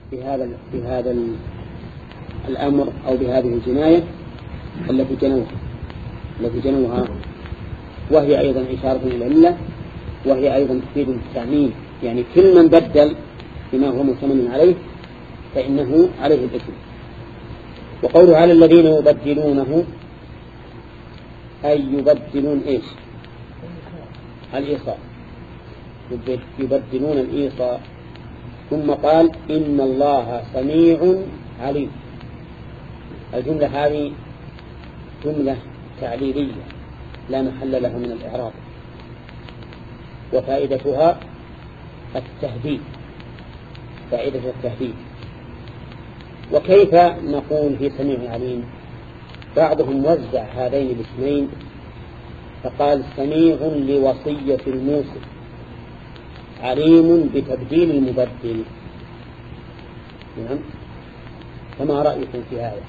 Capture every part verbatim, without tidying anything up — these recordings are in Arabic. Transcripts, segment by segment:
بهذا بهذا الأمر أو بهذه الجناية التي جنوها التي جنوها وهي أيضا إشارة إلى العلة، وهي أيضا تفيد التعميم، يعني كل من بدل بما هو مؤتمن عليه فإنه عليه الإثم. وقوله على الذين يبدلونه أي يبدلون إيش؟ الإيصاء، يبدلون الإيصاء. ثم قال إن الله سميع عليم. الجملة هذه جملة تعليلية لا محل لها من الإعراب، وفائدتها التهديد، فائدة التهديد. وكيف نقول في سميع عليم؟ بعضهم وزع هذين الاسمين فقال سميع لوصية الموصي، عليم بتبديل المبدل. نعم، فما رأيكم في هذا؟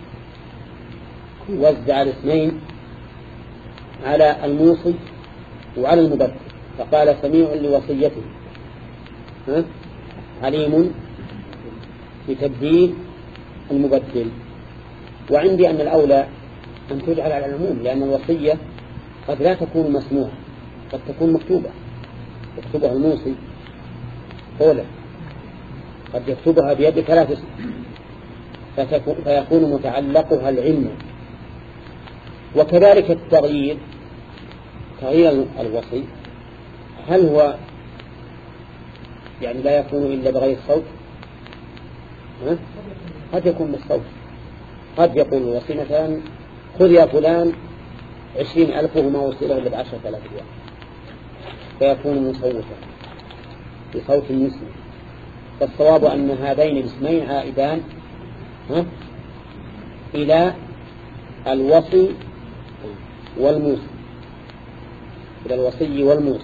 وزع الاسمين على الموصي وعلى المبدل، فقال سميع لوصيته، ها؟ عليم بتبديل المبدل. وعندي أن الأولى أن تجعل على العموم، لأن الوصية قد لا تكون مسموعة، قد تكون مكتوبة، يكتبها الموصي قولا، قد يكتبها بيد ثلاث اسم، فيكون متعلقها العلم. وكذلك التغيير، تغيير الوصي هل هو يعني لا يكون إلا بغير الصوت؟ ها؟ قد يكون بالصوت، قد يقول الوصي مثلا خذ يا فلان عشرين ألف وما وصله إلا بعشرة آلاف ريال، فيكون مصوتا بصوت مسمع. فالصواب أن هذين الاسمين عائدان ها؟ إلى الوصي والموصي، إلى الوصي والموصي.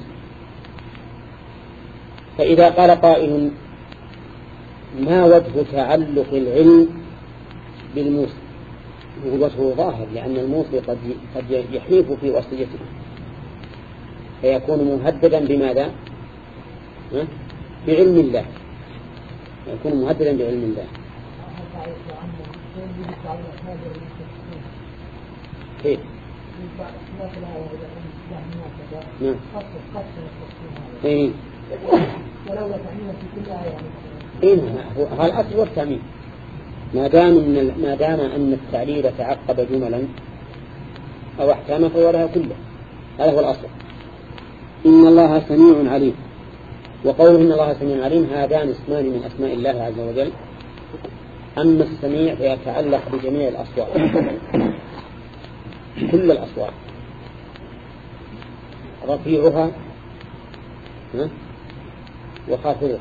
فإذا قال قائل ما وجه تعلق العلم بالموصي؟ وجهه ظاهر، لأن الموصي قد قد يحيف في وصيته، فيكون مهددا بماذا؟ بعلم الله، يكون مهددا بعلم الله. كيف؟ نعم. إيه. ولولا تعميم في كل آية. إيه، هذا الأصل والتعميم. ما دام إن ما دام أن التعليل تعقب جملا أو أحكاما فهو لها كله، هذا هو الأصل. إن الله سميع عليم. وقوله إن الله سميع عليم هذان اسمان من أسماء الله عز وجل. أما السميع فيتعلق بجميع الأصوات، كل الأصوات، رفيعها وخافضها،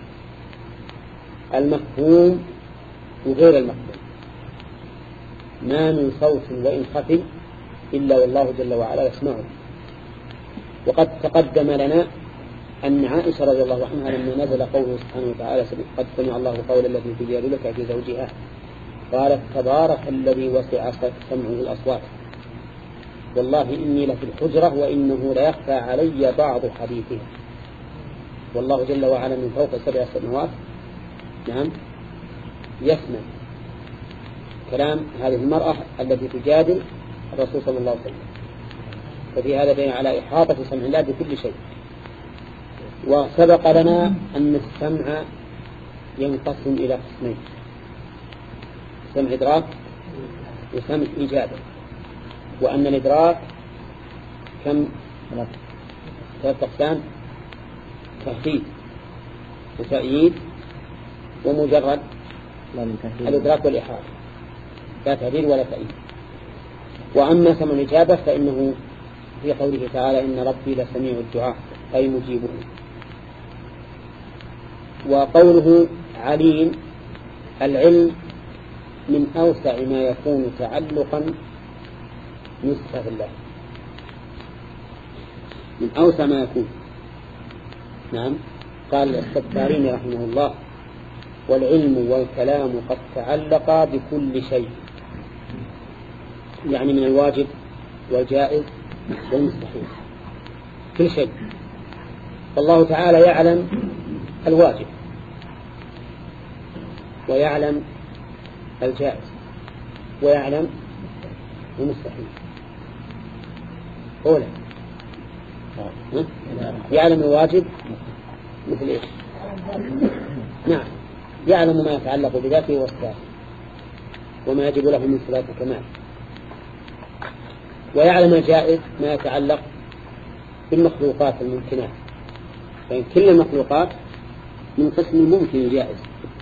المفهوم وغير المفهوم. ما من صوت وإن خفي إلا والله جل وعلا يسمعه. وقد تقدم لنا أن عائشة رضي الله عنها لما نزل قوله سبحانه وتعالى قد سمع الله قول التي تجادلك في زوجها قالت تبارك الذي وسع سمعه الأصوات والله إني لفي الحجرة وإنه ليخفى علي بعض حديثها. والله جل وعلا من فوق سبع سماوات نعم يسمع كلام هذه المرأة التي تجادل الرسول صلى الله عليه وسلم. ففي هذا دليل على إحاطة سمع الله بكل شيء. وسبق لنا أن السمع ينقسم إلى قسمين: سمع إدراك وسمع إجابة. وأن الإدراك كم؟ ثلاثة أقسام: تهديد وتأييد ومجرد الإدراك والإحاطة، لا تهديد ولا تأييد. وأما سمع الإجابة فإنه في قوله تعالى إن ربي لسميع الدعاء أي مجيبه. وقوله عليم، العلم من أوسع ما يكون تعلقا نسبة الله، من أوسع ما يكون. نعم، قال السبارين رحمه الله والعلم والكلام قد تعلقا بكل شيء، يعني من الواجب والجائز والمستحيل، كل شيء. فالله تعالى يعلم الواجب ويعلم الجائز ويعلم المستحيل. أولا يعلم الواجب مثل إيش؟ نعم يعلم ما يتعلق بذاته وصفاته وما يجب له من صفات الكمال، ويعلم الجائز ما يتعلق بالمخلوقات الممكنات، فإن كل المخلوقات من قسم ممكن جائز.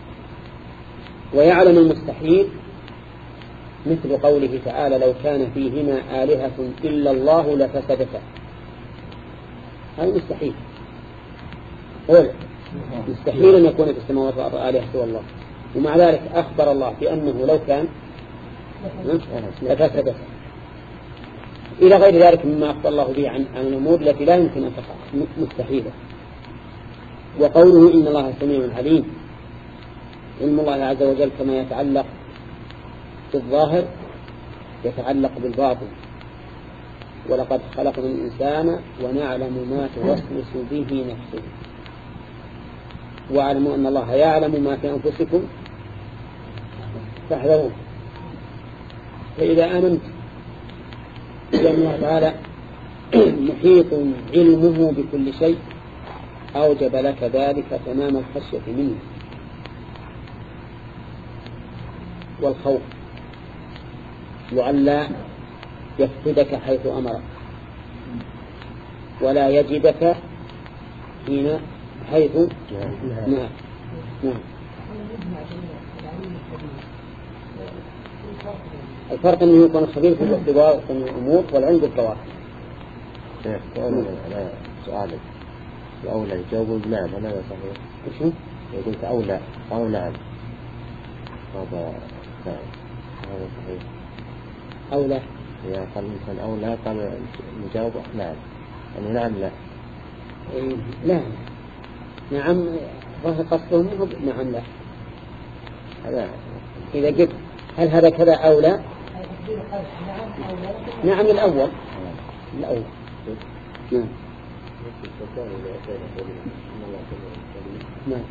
ويعلم المستحيل مثل قوله تعالى لو كان فيهما آلهة إلا الله لفسدتا، هذا مستحيل. قول مستحيل أن يكون في السماوات والأرض آلهة سوى الله، ومع ذلك أخبر الله بأنه لو كان لفسدتا إلى غير ذلك مما أخبر الله به عن الأمور التي لا يمكن أن تقع مستحيلة. وقوله إن الله سميع عليم، علم الله عز وجل كما يتعلق بالظاهر يتعلق بالباطن، ولقد خلقنا الإنسان ونعلم ما توسوس به نفسه واعلموا أن الله يعلم ما في أنفسكم فاحذروا. فإذا آمنت بأن الله تعالى محيط علمه بكل شيء أوجب لك ذلك تمام الخشية منه والخوف، وألا يفقدك حيث أمرك ولا يجدك حين حيث نعم نعم. الفرق أنه يكون خبير في الاختبار من الأمور والعلم بالظواهر. سؤالك الأولى يجاوبون بنعم هذا صحيح؟ شو؟ يقول أولى أو نعم هذا نعم هذا صحيح. أولى يا قال مثلا أولى قال نجاوب نعم يعني نعم لا إيه لا نعم ظاهر قصده منه نعم لا. هذا إذا قلت هل هذا كذا أو لا؟ نعم الأول الأول نعم نعم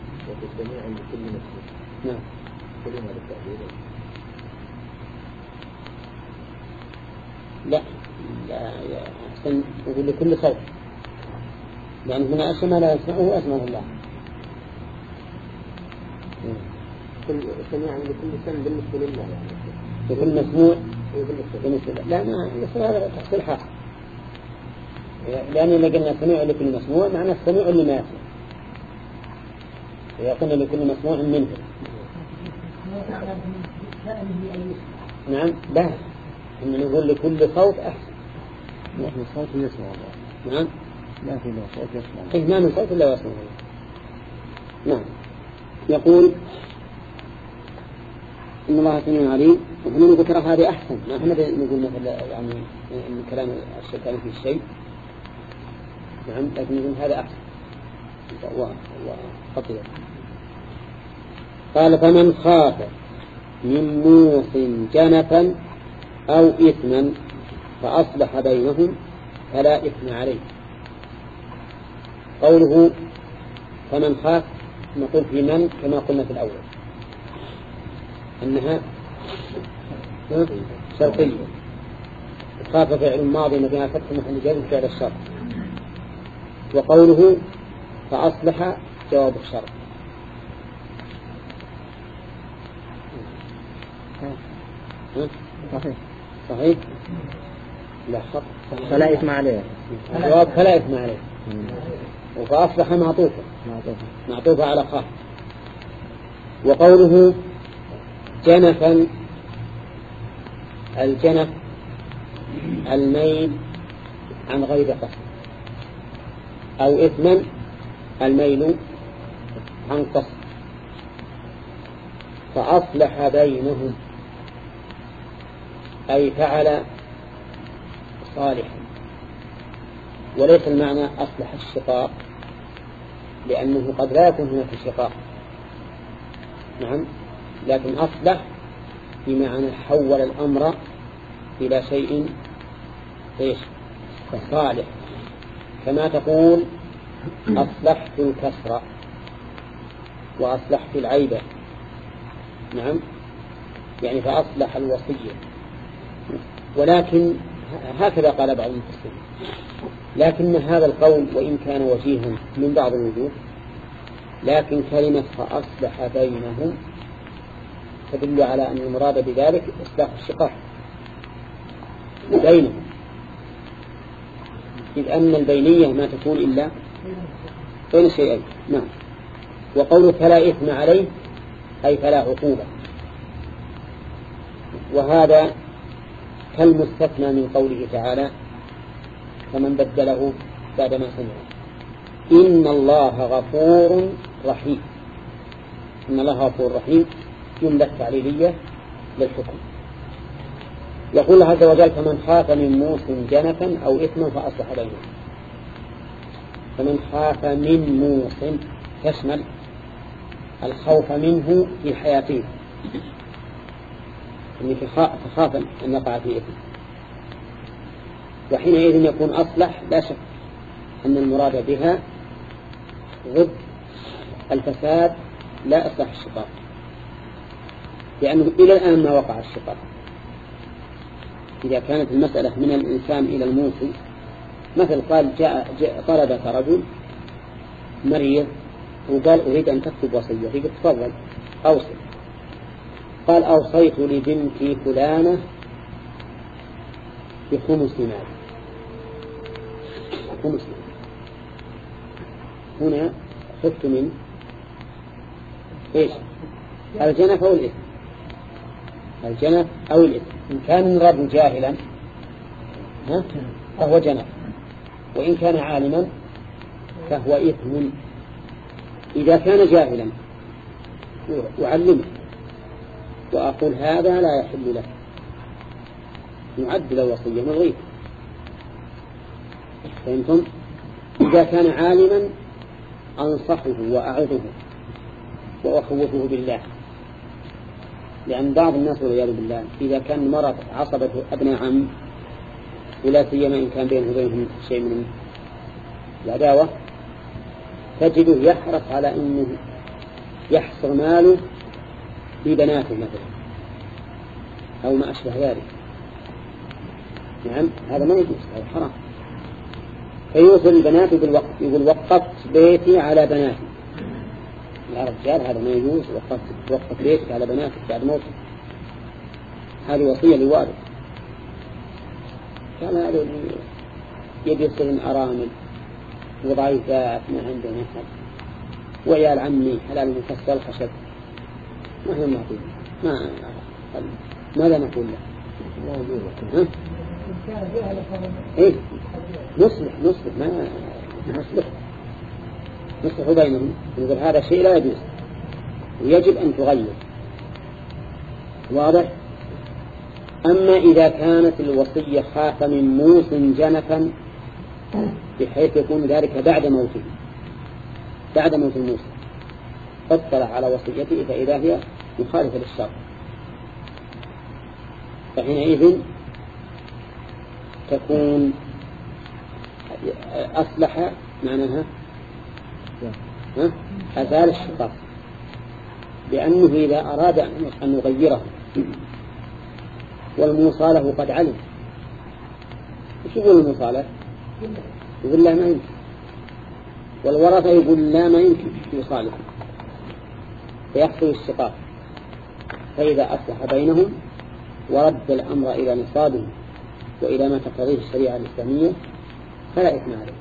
نعم لا لا يا أحسن يقول لكل صوت، لأن هنا أسمى لا يسمعه أسمى الله. سميع لكل سمع بالنسبة لله يعني لكل مسموع بالنسبة لله. لا ما يصير هذا تحصيل حاصل، لأن إذا قلنا سميع لكل مسموع معنى السميع اللي ما يسمع، إذا قلنا لكل مسموع منه نعم لا إن نقول لكل صوت أحسن. نحن صوت يسمع الله نعم لا في له صوت يسمع إيه ما من صوت إلا يسمع الله. نعم. يقول إن الله سميع عليم، وهنا نقول ترى هذه أحسن، ما احنا نقول مثلا يعني من كلام الشيطان في الشيء نعم، لكن نقول هذا أحسن وخطير. قال فمن خاف من موص جنفا أو إثما فأصلح بينهم فلا إثم عليه. قوله فمن خاف نقول في من كما قلنا في الأول أنها شرطية، خاف فعل ماضي مبني على فتح محل جر فعل الشرط، وقوله فأصلح جواب الشرط. صحيح صحيح لا خط فلا إثم عليه. الجواب فلا إثم عليه، وفأصلح معطوفة معطوفة على خاف. وقوله جنفا الجنف الميل عن غير قصد، أو إثما الميل عن قصد. فأصلح بينهم أي فعل صالحا، وليس المعنى أصلح الشقاق، لأنه قد لا يكون هناك شقاق نعم، لكن أصلح بمعنى حول الأمر إلى شيء إيش صالح، كما تقول أصلحت الكسر وأصلحت العيب نعم، يعني فأصلح الوصية. ولكن هكذا قال بعض المفسرين، لكن هذا القول وإن كان وجيها من بعض الوجوه، لكن كلمة فأصلح بينهم تدل على أن المراد بذلك إصلاح الشقاق بينهم، إذ أن البينية ما تكون إلا بين شيئين. نعم. وقوله فلا إثم عليه أي فلا عقوبة، وهذا كالمستثنى من قوله تعالى فمن بدله بعدما سمعه إن الله غفور رحيم. إن الله غفور رحيم جملة تعليلية للحكم. يقول عز وجل فمن خاف من موص جنفا أو إثما فأصلح بينهم. فمن خاف من موص تشمل الخوف منه في حياته، يعني فخاف أن يقع في إثم، وحينئذ يكون أصلح لا شك أن المراد بها ضد الفساد لا إصلاح الشقاق، لأنه إلى الآن ما وقع الشقاق. إذا كانت المسألة من الإنسان إلى الموصي، مثل قال جاء, جاء طلبك رجل مريض وقال أريد أن تكتب وصية، فقلت تفضل أوصي. قال أوصيت لبنتي فلانة بخمس مال. خمس مال هنا خفت من إيش؟ الجنف أو الإثم. الجنف أو الإثم. إن كان الرب جاهلا فهو جنف، وإن كان عالما فهو إثم. إذا كان جاهلا أعلمه وأقول هذا لا يحل له، يعد له وصية ملغية. فهمتم؟ إذا كان عالما أنصحه وأعظه وأخوفه بالله، لأن بعض الناس والعياذ بالله إذا كان مرض عصبة أبناء عم، ولا سيما إن كان بينه وبينهم شيء من العداوة، تجده يحرص على أنه يحصر ماله ببناته مثلا أو ما أشبه ذلك. نعم، هذا ما يجوز، هذا حرام. فيوصل البنات بالوقت، يقول وقفت بيتي على بناتي. يا رجال هذا ما يجوز، وقفت وقفت بيتك على بناتك بعد موتك، هذه وصية لوالد. كان هذا يبي يصير أرامل وضعيفات ما عندهم أحد، وعيال عمي حلال مكسر الخشب، ما هو نقول ما ماذا نقول له؟ ها؟ إيه نصلح نصلح ما نصلح نصلح بينهم، نقول هذا شيء لا يجوز ويجب أن تغير. واضح؟ أما إذا كانت الوصية خاف من موص جنفا بحيث يكون ذلك بعد موته، بعد موت الموصى، فاطلع على وصيته فإذا هي مخالفة للشرع، فحينئذ تكون أصلح معناها أزال الشقاق، لأنه إذا أراد أن يغيره والموصى له قد علم، وش يقول الموصى له؟ يقول لا ما يمكن، والورثة يقول لا ما يمكن يصالح، فيحصل الشقاق. فإذا أصلح بينهم ورد الأمر إلى نصابه وإلى ما تقتضيه الشريعة الإسلامية فلا إثم عليه.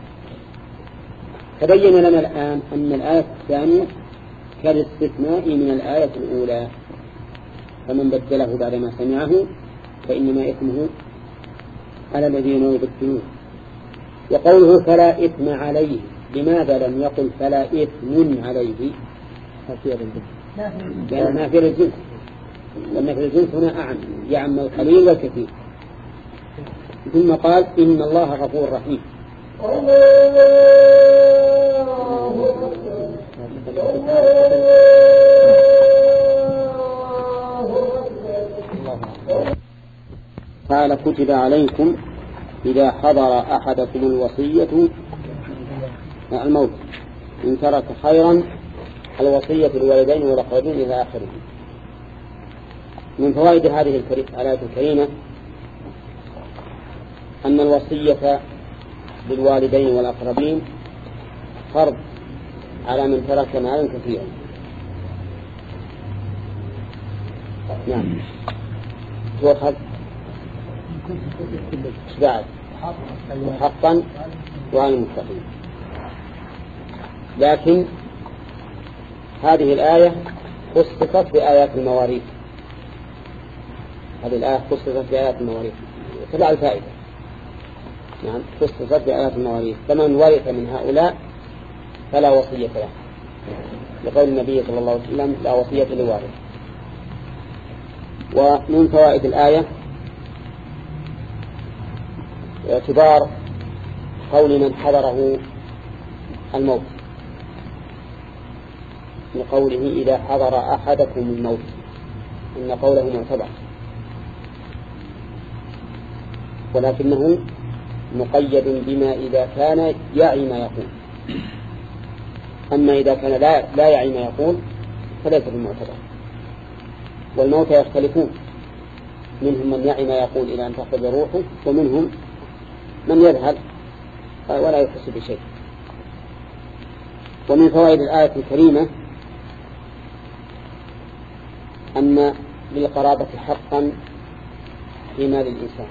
تبين لنا الآن أن الآية الثانية كالاستثناء من الآية الأولى، فمن بدله بعدما سمعه فإنما إثمه على الذين يبدلون. وقوله فلا إثم عليه، لماذا لم يقل فلا إثم عليه؟ لأن نافية للجنس، والنافية للجنس هنا أعم، يعم القليل والكثير. ثم قال إن الله غفور رحيم. قال كتب عليكم إذا حضر أحدكم الوصية الموت إن ترك خيرا الوصية للوالدين والأقربين إلى آخره. من فوائد هذه الآيات الكريمة أن الوصية للوالدين والأقربين فرض على من ترك مالا كثيرا. نعم هو خذ بعد وحقا وعلى المتقين. لكن هذه الآية خصصت بآيات المواريث. هذه الآية خصصت بآيات المواريث تبع الفائدة. نعم خصصت بآيات المواريث. فمن ورث من هؤلاء فلا وصية له، لقول النبي صلى الله عليه وسلم لا وصية لوارث. ومن فوائد الآية اعتبار قول من حضره الموت، من قوله إذا حضر أحدكم الموت، إن قوله معتبر، ولكنه مقيد بما إذا كان يعي ما يقول. أما إذا كان لا, لا يعي ما يقول فليس بالمعتبر. والموتى يختلفون، منهم من يعي ما يقول إلى أن تأخذ روحه، ومنهم من يذهل ولا يحس بشيء. ومن فوائد الآية الكريمة أن للقرابة حقا في مال الإنسان،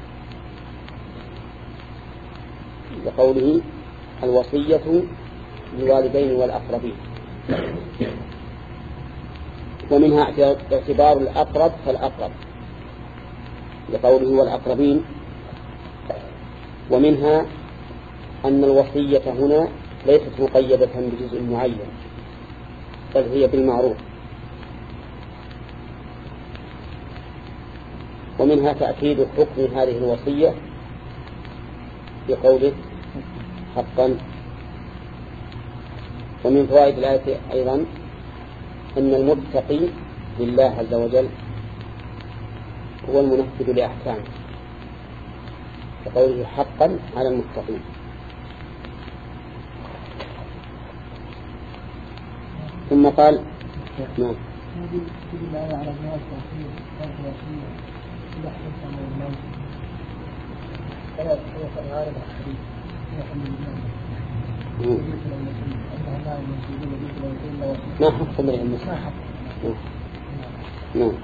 لقوله الوصية للوالدين والأقربين. ومنها اعتبار الأقرب فالأقرب، لقوله والأقربين. ومنها أن الوصية هنا ليست مقيدة بجزء معين، بل هي بالمعروف. ومنها تأكيد حكم هذه الوصية بقوله حقا. ومن فوائد الآية أيضا أن المتقي لله عز وجل هو المنفذ لأحكامه، بقوله حقا على المتقين. ثم قال نعم ما حق من المسلم. نعم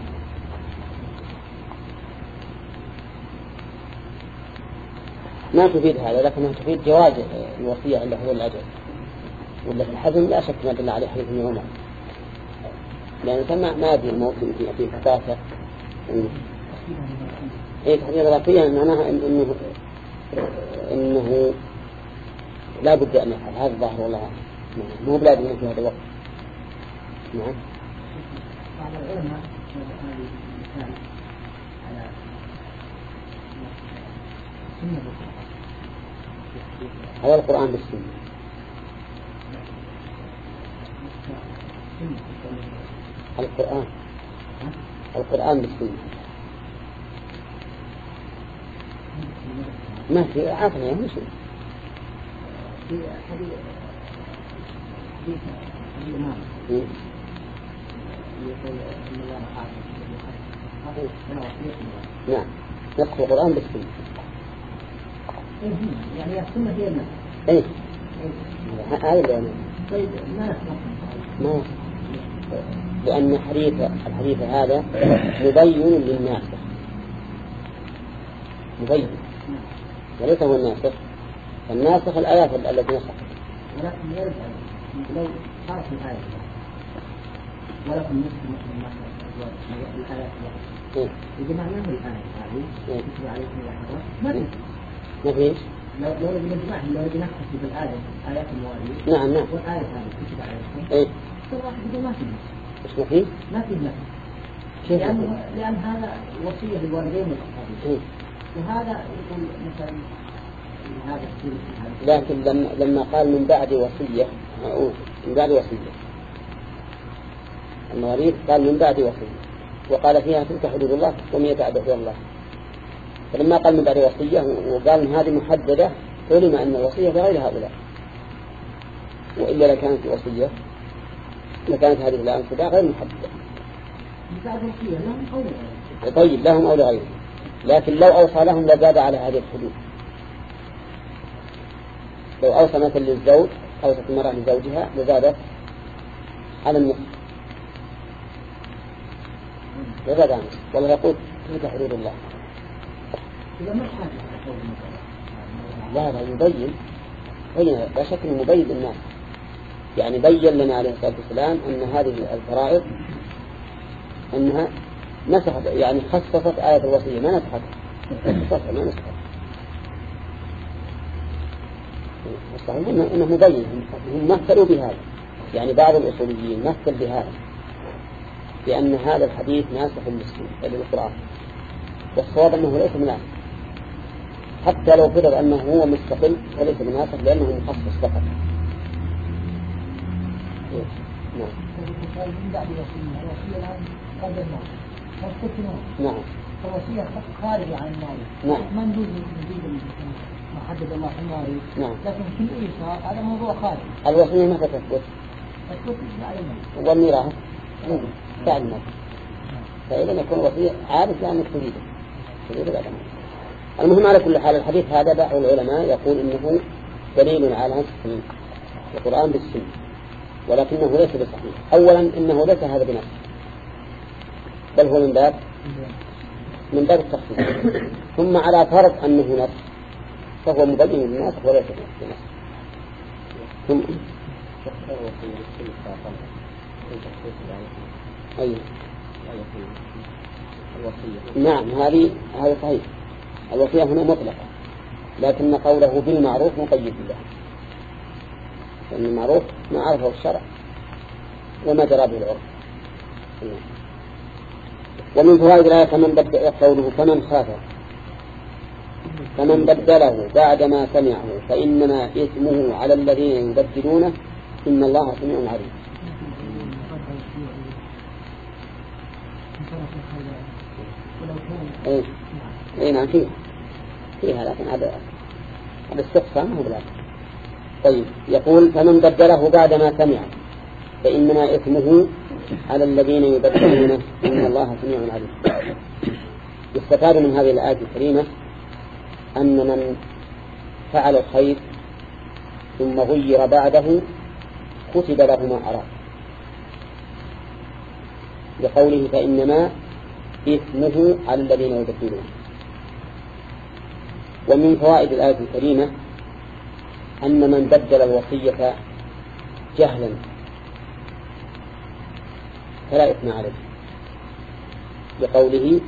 ما تفيد هذا، لكنها تفيد جواز الوصية عند حلول الأجل. ولا في الحزم لا شك ما دل عليه حديث ابن عمر، لأن ما ما أدري الموت يمكن فيه فتاة. إيه تحديد الوصية معناها إنه إنه لا بد أن يفعل. هذا الظاهر والله مو بلاد من في هذا الوقت. نعم بعض العلماء على القرآن بالسنة. القرآن القرآن بالسنة ما في عافية يعني شيء. في حديث حديث الإمام يقول إن الله حافظ. نعم نقرأ القرآن بالسنة. يعني السنة هي النص. إيه هذا اللي أنا. طيب ما نسمع. ما لأن حديث الحديث هذا مبين للناس، مبين وليس هو الناسخ. الناسخ الآيات التي نسخت. ولكن يرجع لو صارت الآية ولكن نسخ مثل الآيات التي إذا معناه الآية هذه تكتب عليكم الأحرار ما في ما فيش. لو لو نجمعها لو نكتب بالآية آيات المواريث. نعم نعم. والآية هذه تكتب عليكم. إيه. الواحد يقول ما في نسخ. إيش ما في؟ ما في نسخ. لأن لأن هذا وصية للوالدين والأقربين. وهذا يقول مثلا هذا لكن لما لما قال من بعد وصية من بعد وصية المواريث قال من بعد وصية، وقال فيها تلك حدود الله ومن يتعدى حدود الله. فلما قال من بعد وصية وقال إن هذه محددة علم أن الوصية لغير هؤلاء، وإلا لكانت وصية لكانت هذه الأنصبة غير محددة. طيب لهم أو لغيرهم، لكن لو أوصى لهم لزاد على هذه الحدود. لو أوصى مثل للزوج أوصت المرأة لزوجها لزادت على النصف، لزاد على النصف. والله يقول تلك حدود الله. لا لا يبين بين لا شك انه مبين للناس، يعني بين لنا عليه الصلاة والسلام أن هذه الفرائض أنها نسخت، يعني خصصت آية الوصية ما نسخت، خصصت ما نسخت. الصحيح أنه مبين، هم مثلوا بهذا، يعني بعض الأصوليين مثل بهذا بأن هذا الحديث ناسخ للقرآن، والصواب أنه ليس مناسخ، حتى لو فرض أنه هو مستقل وليس مناسخ لأنه مخصص فقط. نعم. نعم. الوصية خارجة عن المواريث. نعم. ما نجوز نجيب ما حدد الله في المواريث. نعم. لكن في الإيصال هذا موضوع خارج. الوصية متى تثبت؟ تثبت بعد الموت. والميراث بعد الموت. فإذا يكون الوصية عارف لأنك تريده. تريده بعد الموت. المهم على كل حال الحديث هذا بعض العلماء يقول إنه دليل على نسخ القرآن بالسنة، ولكنه ليس بصحيح. أولا إنه ليس هذا بنفسه، بل هو من باب من باب التخصيص. ثم على فرض أنه نفس فهو مبين للناس وليس بنفسه. ثم أي نعم هذه هذا صحيح. الوصية هنا مطلقة، لكن قوله بالمعروف مقيد له، لأن المعروف ما عرفه الشرع وما جرى به العرف. ومن فوائد الآية فمن بدل قوله فمن خاف فمن بدله بعدما سمعه فإنما إثمه على الذين يبدلونه إن الله سميع عليم. ايه ايه نعم فيها فيها لكن هذا هذا استقصاء ما هو بلاد. طيب يقول فمن بدله بعدما سمعه فإنما إثمه على الذين يبدلونه إن الله سميع عليم. يستفاد من هذه الآية الكريمة أن من فعل الخير ثم غير بعده كتب له ما أراد، لقوله فإنما إثمه على الذين يبدلونه. ومن فوائد الآية الكريمة أن من بدل الوصية جهلا فلا إثم عليه، لقوله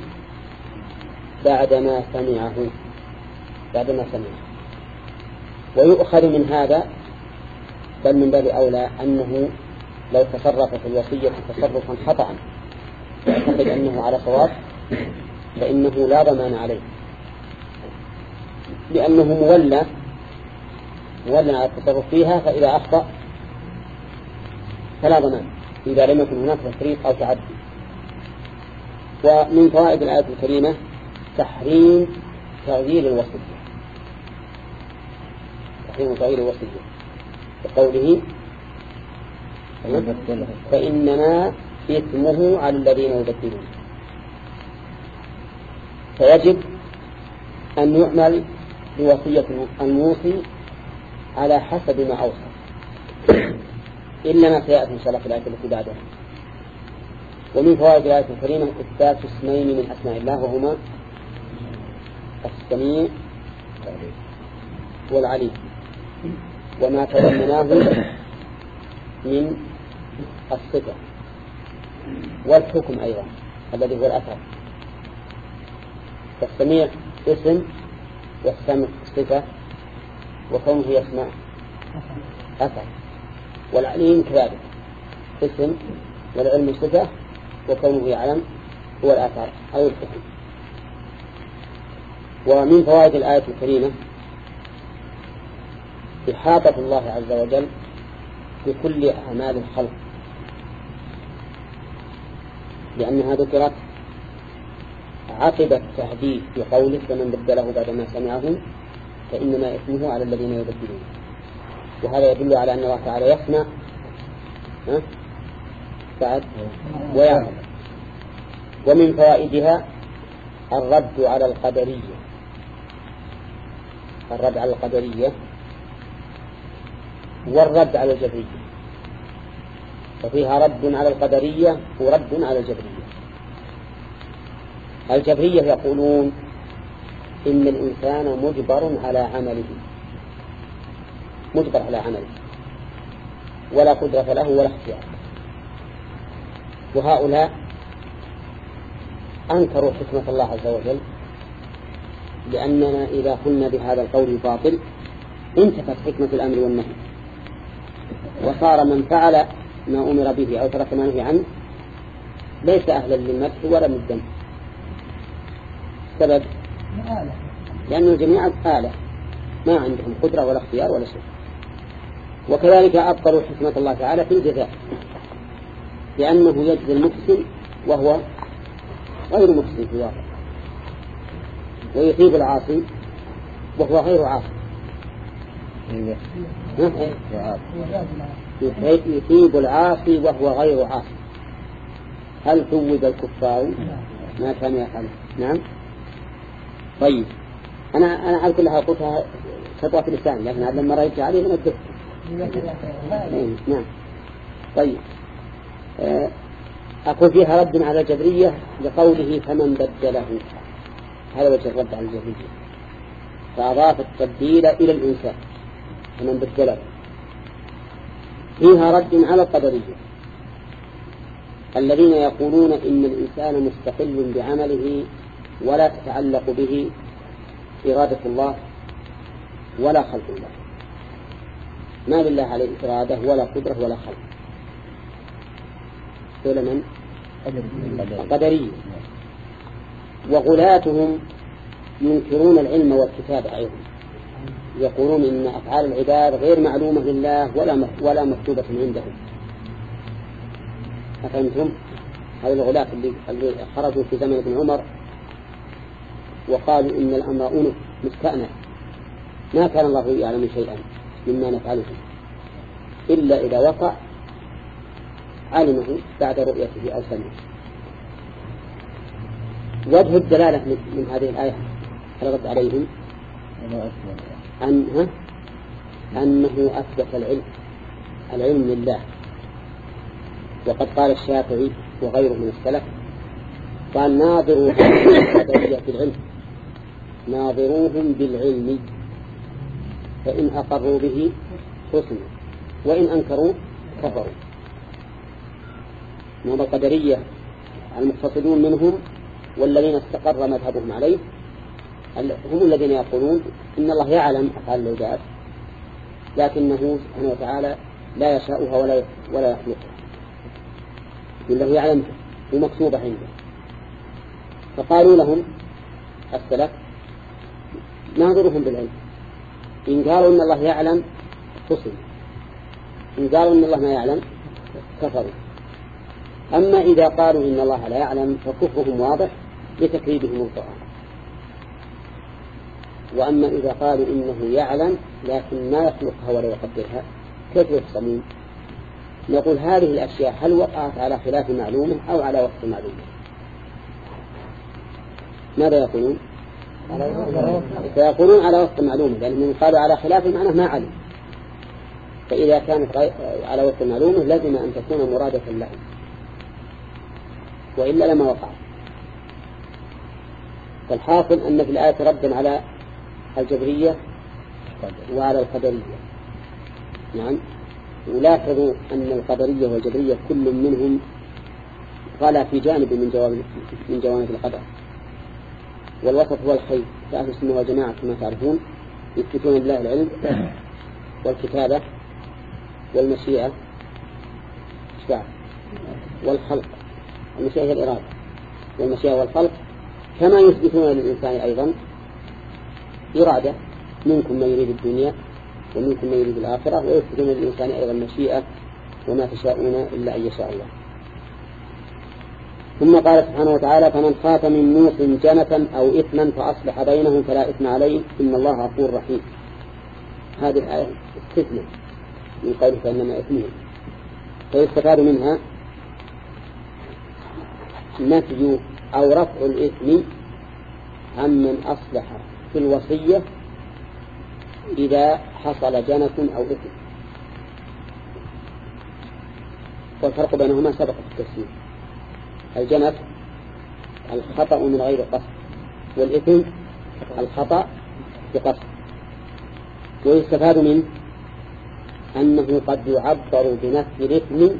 بعدما سمعه بعدما سمعه. ويؤخذ من هذا بل من باب أولى أنه لو تصرف في الوصية تصرفا خطأ يعتقد أنه على صواب فإنه لا ضمان عليه، لأنه مولى مولى على التصرف فيها، فإذا أخطأ فلا ضمان إذا لم يكن هناك تفريط أو تعدي. ومن فوائد الآية الكريمة تحريم تغيير الوصية، تحريم تغيير الوصية بقوله فإنما إثمه على الذين يبدلون. فيجب أن يعمل بوصية الموصي على حسب ما أوصى، إلا ما سيأتي إن شاء الله في الآية التي بعدها. ومن فوائد الآية الكريمة إثبات اسمين من أسماء الله وهما السميع والعليم، وما تضمناه من الصفة والحكم أيضا الذي هو الأثر. فالسميع اسم والسمع صفة وكونه يسمع أثر، والعليم كذلك اسم والعلم صفة وكونه يعلم هو الأثر أو الحكم. ومن فوائد الآية الكريمة إحاطة الله عز وجل بكل أعمال الخلق، لأنها ذكرت عقب التهديد بقوله فمن بدله بعدما سمعه فإنما إثمه على الذين يبدلون. وهذا يدل على أن الله تعالى يسمع بعد ويعلم، ومن فوائدها الرد على القدرية الرد على القدرية والرد على الجبرية، وفيها رد على القدرية ورد على الجبرية. الجبرية يقولون إن الإنسان مجبر على عمله، مجبر على عمله ولا قدرة له ولا اختيار. وهؤلاء أنكروا حكمة الله عز وجل، لأننا إذا قلنا بهذا القول باطل انتفت حكمة الأمر والنهي، وصار من فعل ما أمر به أو ترك ما نهي عنه ليس أهلا للمدح ولا للذم. السبب لأن الجميع آلة ما عندهم قدرة ولا اختيار ولا شيء. وكذلك أبطلوا حكمة الله تعالى في الجزاء، لأنه يجزي المحسن وهو غير محسن في الواقع، ويثيب العاصي وهو غير عاصي. يثيب العاصي وهو غير عاصي. هل ثوب الكفار ما كان يفعله؟ نعم. طيب أنا أنا على كلها قلتها خطوة في اللسان، لكن هذا لما رأيت عليه لم أدرك. نعم. طيب أقول فيها رد على الجبرية لقوله فمن بدله، هذا وجه الرد على الجبرية، فأضاف التبديل إلى الإنسان فمن بدله. فيها رد على القدرية الذين يقولون إن الإنسان مستقل بعمله ولا تتعلق به إرادة الله ولا خلق الله، ما لله عليه إرادة ولا قدرة ولا خلق. دول من؟ القدرية. وغلاتهم ينكرون العلم والكتاب أيضا، يقولون إن أفعال العباد غير معلومة لله ولا ولا مكتوبة عندهم. أفهمتم؟ هذا الغلاة اللي خرجوا في زمن ابن عمر وقالوا إن الأمر أنف مستأنف، ما كان الله يعلم شيئا مما نفعله إلا إذا وقع علمه بعد رؤيته أو سمعه. وجه الدلالة من هذه الآية رد عليهم أنه, أنه أثبت العلم العلم لله. وقد قال الشافعي وغيره من السلف قال ناظروا القدرية في العلم، ناظروهم بالعلم، فإن أقروا به حسنوا وإن أنكروا كفروا. نوم القدرية المقتصدون منهم والذين استقر مذهبهم عليه هم الذين يقولون إن الله يعلم أفعال العباد لكنه سبحانه وتعالى لا يشاءها ولا ولا يخلقها، إنه يعلم ومكتوبة عنده. فقالوا لهم السلف ناظرهم بالعلم، إن قالوا إن الله يعلم حسن، إن قالوا إن الله ما يعلم كفروا. أما إذا قالوا إن الله لا يعلم فكفرهم واضح لتكذيبهم القرآن. وأما إذا قالوا إنه يعلم لكن ما يخلقها ولا يقدرها كيف يفصلون؟ نقول هذه الأشياء هل وقعت على خلاف معلومة أو على وقت معلومة؟ ماذا يقولون؟ فيقولون على وقت معلومة، لأنهم قالوا على خلاف معناه ما علم. فإذا كانت على وقت معلومة لازم أن تكون مرادة لهم، وإلا لما وقع. فالحاصل أن في الآية ردا على الجبرية وعلى القدرية. نعم. ولاحظوا أن القدرية والجبرية كل منهم غلا في جانب من جوانب من جوانب القدر، والوسط هو الخير. فأهل السنة والجماعة كما تعرفون يثبتون بالله العلم والكتابة والمشيئة والخلق. المشيئة هي الإرادة، والمشيئة والخلق، كما يثبتون للإنسان أيضا إرادة، منكم من يريد الدنيا ومنكم من يريد الآخرة، ويثبتون للإنسان أيضا المشيئة وما تشاءون إلا أن يشاء الله. ثم قال سبحانه وتعالى فمن خاف من موص جنة أو إثما فأصلح بينهم فلا إثم عليه إن الله غفور رحيم. هذه الآية استثناء من قوله فإنما إثمهم، فيستفاد منها نفي أو رفع الإثم عمن أصلح في الوصية إذا حصل جنة أو إثم. والفرق بينهما سبق في التفسير. الجنة الخطأ من غير قصد، والإثم الخطأ بقصد. ويستفاد منه أنه قد يعبر بنفي الإثم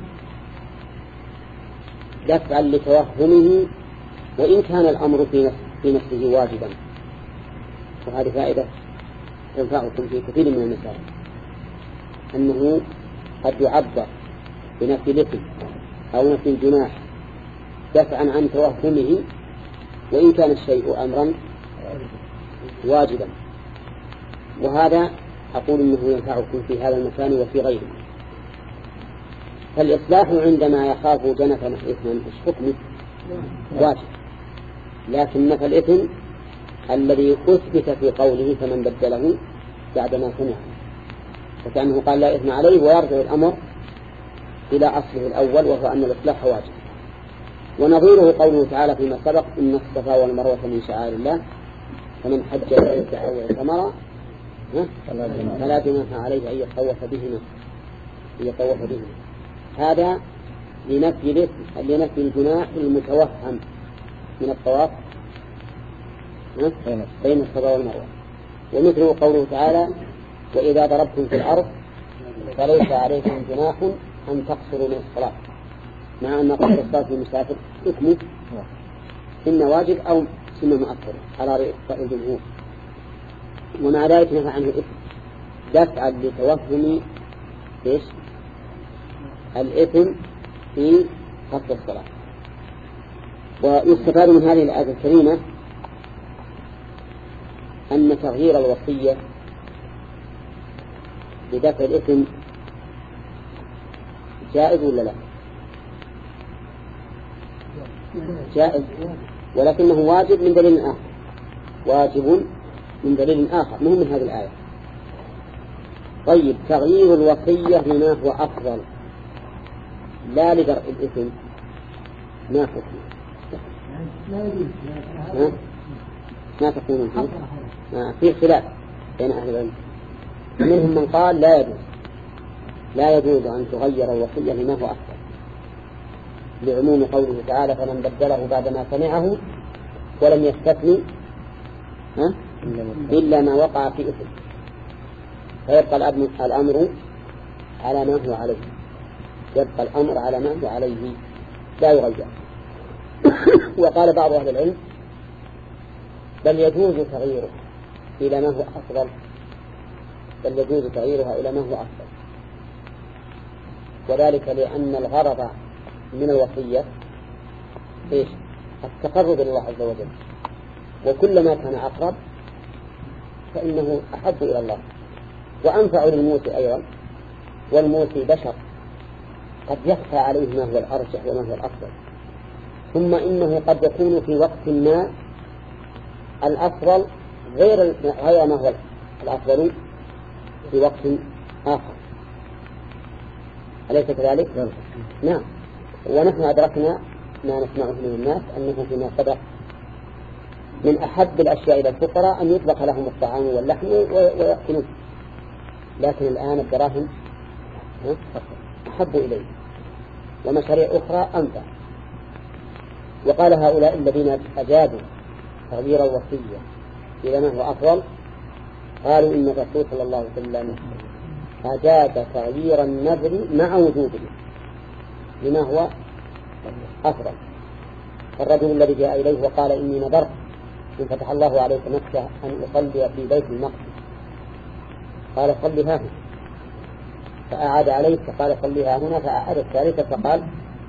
دفعا لتوهمه وإن كان الأمر في نفسه واجبا. وهذه فائدة تنفعكم في كثير من المسائل، أنه قد يعبر بنفي الإثم أو نفي الجناح دفعا عن توهمه وإن كان الشيء أمرا واجبا. وهذا أقول إنه ينفعكم في هذا المكان وفي غيره. فالإصلاح عندما يخاف جنة إثما إيش حكمه؟ واجب. لكن نفى الإثم الذي أثبت في قوله فمن بدله بعدما سمعه، وكأنه قال لا إثم عليه، ويرجع الأمر إلى أصله الأول وهو أن الإصلاح واجب. ونظيره قوله تعالى فيما سبق إن الصفا والمروة من شعائر الله فمن حج البيت أو اعتمر فلا جناح عليه أن يطوف بهما يطوف بهما. هذا لنفي الإثم لنفي الجناح المتوهم من الطواف بين الصفا والمروة. ومثله قوله تعالى وإذا ضربتم في الأرض فليس عليكم جناح أن تقصروا من الصلاة، مع أن قصر الصلاة في المسافر حكمه إن واجب أو سنة مؤثرة على رأي الجمهور. ومع ذلك نفى عنه الإثم دفعا لتوهم إيش الإثم في قصر الصلاة. ويستفاد من هذه الآية الكريمة أن تغيير الوصية بدفع الإثم جائز ولا لا؟ جائز، ولكنه واجب من دليل آخر. واجب من دليل آخر مهم من هذه الآية. طيب تغيير الوصية لما هو أفضل لا لدرء الإثم ما حكم؟ ما تقولون فيه؟ في خلاف بين أهل العلم. منهم من قال لا يجوز لا يجوز أن تغير الوصية لما هو أفضل، لعموم قوله تعالى فمن بدله بعدما سمعه ولم يستثني إلا ما وقع في إثم، فيبقى الأمر على ما هو عليه يبقى الأمر على ما هو عليه لا يغير. وقال بعض أهل العلم بل يجوز تغييره إلى ما هو أفضل بل يجوز تغييرها إلى ما هو أفضل، وذلك لأن الغرض من الوصية إيش؟ التقرب إلى الله عز وجل، وكلما كان أقرب فإنه أحب إلى الله وأنفع للموسى أيضا. والموسى بشر قد يخفى عليه ما هو الأرجح وما هو الأفضل، ثم إنه قد يكون في وقت ما الأفضل غير غير ما هو الأفضل في وقت آخر، أليس كذلك؟ نعم. ونحن أدركنا ما نسمعه من الناس أنه فيما سبق من أحب الأشياء إلى الفقراء أن يطبخ لهم الطعام واللحم ويأكلون، لكن الآن الدراهم أحب إليه ومشاريع أخرى أنفع. وقال هؤلاء الذين أجابوا تغيير الوصية إلى ما هو أفضل قالوا إن الرسول صلى الله عليه وسلم أجاب تغيير النذر مع وجوده لما هو أفضل. الرجل الذي جاء إليه وقال إني نذرت إن فتح الله عليك مكة أن أصلي في بيت المقدس، قال صلها هنا، فأعاد عليه فقال صلها هنا، فأعاد الثالثة فقال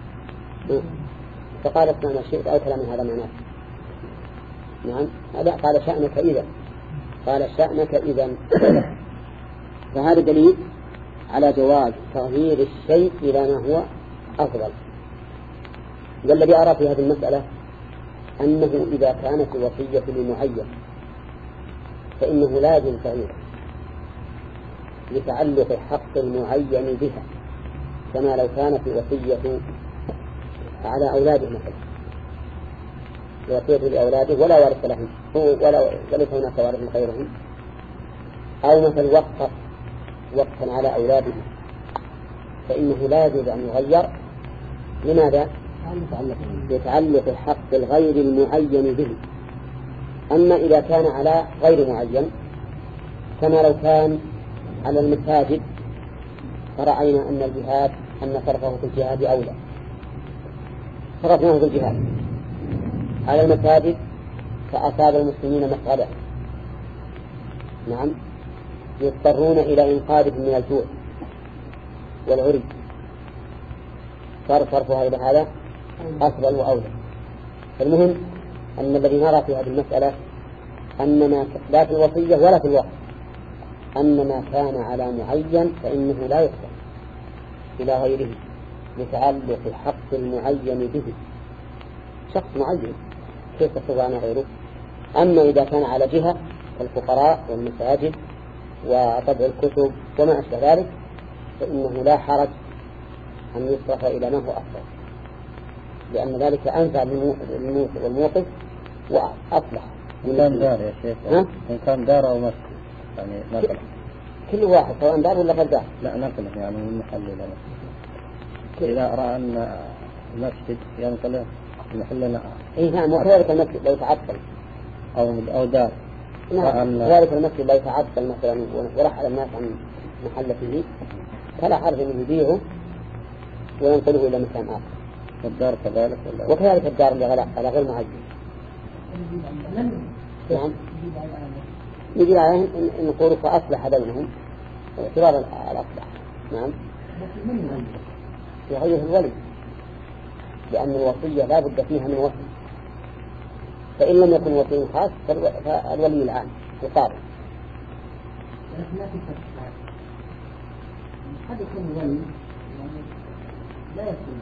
فقال اسمع ما شئت أو كلام هذا معناه. نعم هذا قال شأنك إذا قال شأنك إذا. فهذا دليل على جواز تغيير الشيء إلى ما هو أفضل. والذي أرى في هذه المسألة أنه إذا كانت الوصية لمعين فإنه لازم تغييره لتعلق حق المعين بها، كما لو كانت الوصية على أولاده مثلا الوصية لأولاده ولا وارث لهم ولا وليس هناك وارث غيرهم، أو مثل وقف وقفا على أولاده، فإنه لا يجوز أن يغير. لماذا؟ يتعلق حق الغير المعين به. أما إذا كان على غير معين كما لو كان على المساجد، فرأينا أن الجهاد أن صرفه في الجهاد أولى، صرفناه في الجهاد على المساجد فأصاب المسلمين مسغلة، نعم، يضطرون إلى إنقاذهم من الجوع والعري، صار صرفها إلى هذا أفضل وأولى. فالمهم أن الذي نرى في هذه المسألة أننا لا في الوصية ولا في الوقت أن ما كان على معين فإنه لا يصرف إلى غيره لتعلق حق المعين به، شخص معين كيف تصرف عن غيره. أما إذا كان على جهة كالفقراء والمساجد وطبع الكتب وما أشبه ذلك فإنه لا حرج أن يصرف إلى ما هو أفضل، لأن ذلك أنفع للموقف والموقف وأصلح. إن كان دار يا شيخ، إن كان دار أو مسجد يعني نقل كل واحد سواء دار ولا غير دار، لا نقله يعني من محل إلى محل. إذا رأى أن المسجد ينقله محلنا إيه نعم، وكذلك المسجد لو تعطل أو أو دار، نعم كذلك المسجد لو تعطل مثلا ورحل الناس عن محلته فلا حرج أن يبيعه وينقله إلى مكان آخر. الدار كذلك وكذلك الدار اللي على غير معين. نعم يجب عليهم أن نقول فأصلح بينهم اعتبار الأصلح. نعم يغير الولي، لأن الوصية لا بد فيها من وصي، فإن لم يكن وصي خاص فالولي العام يقارن. قد يكون الولي لا يكون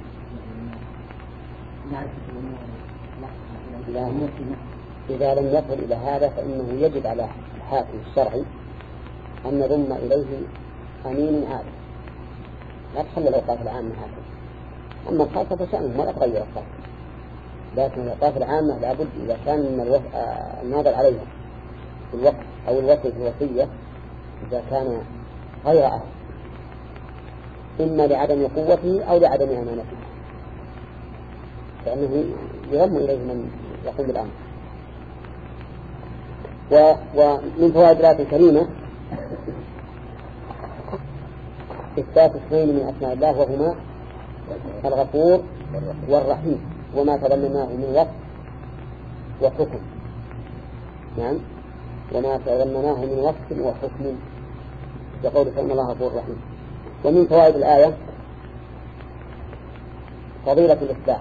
معرفة الأمور، إذا لم يصل إلى هذا فإنه يجب على الحاكم الشرعي أن يضم إليه أمين عادل، لا تخلى الأوقاف العامة هكذا. أما الخاصة فشأنهم ولا تغير الخاصة، لكن الأوقاف العامة لابد إذا كان من الناظر عليها في الوقت أو الوصي في الوصية إذا كان غير أهل، إما لعدم قوته أو لعدم أمانته، فإنه يضم إليه من يقوم بالأمر. ومن فوائد الآية الكريمة إثبات اثنين من أسماء الله وهما الغفور والرحيم، وما تضمناه من وصف وحكم. نعم وما تضمناه من وصف وحكم يقول فإن الله غفور رحيم. ومن فوائد الآية فضيلة الإصلاح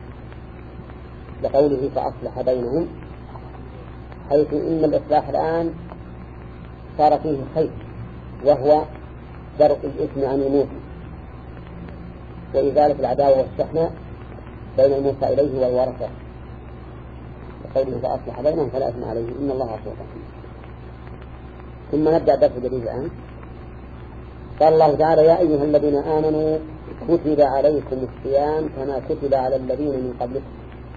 لقوله فأصلح بينهم، حيث إن الإصلاح الآن صار فيه خير وهو درء الإثم عن الموت وإزالة العداوة والشحنة بين الموسى إليه والورثة، وقوله فأصلح بينهم فلا إثم عليه إن الله غفور رحيم. ثم نبدأ درس جديد الآن. قال الله تعالى يا أيها الذين آمنوا كتب عليكم الصيام كما كتب على الذين من قبلكم.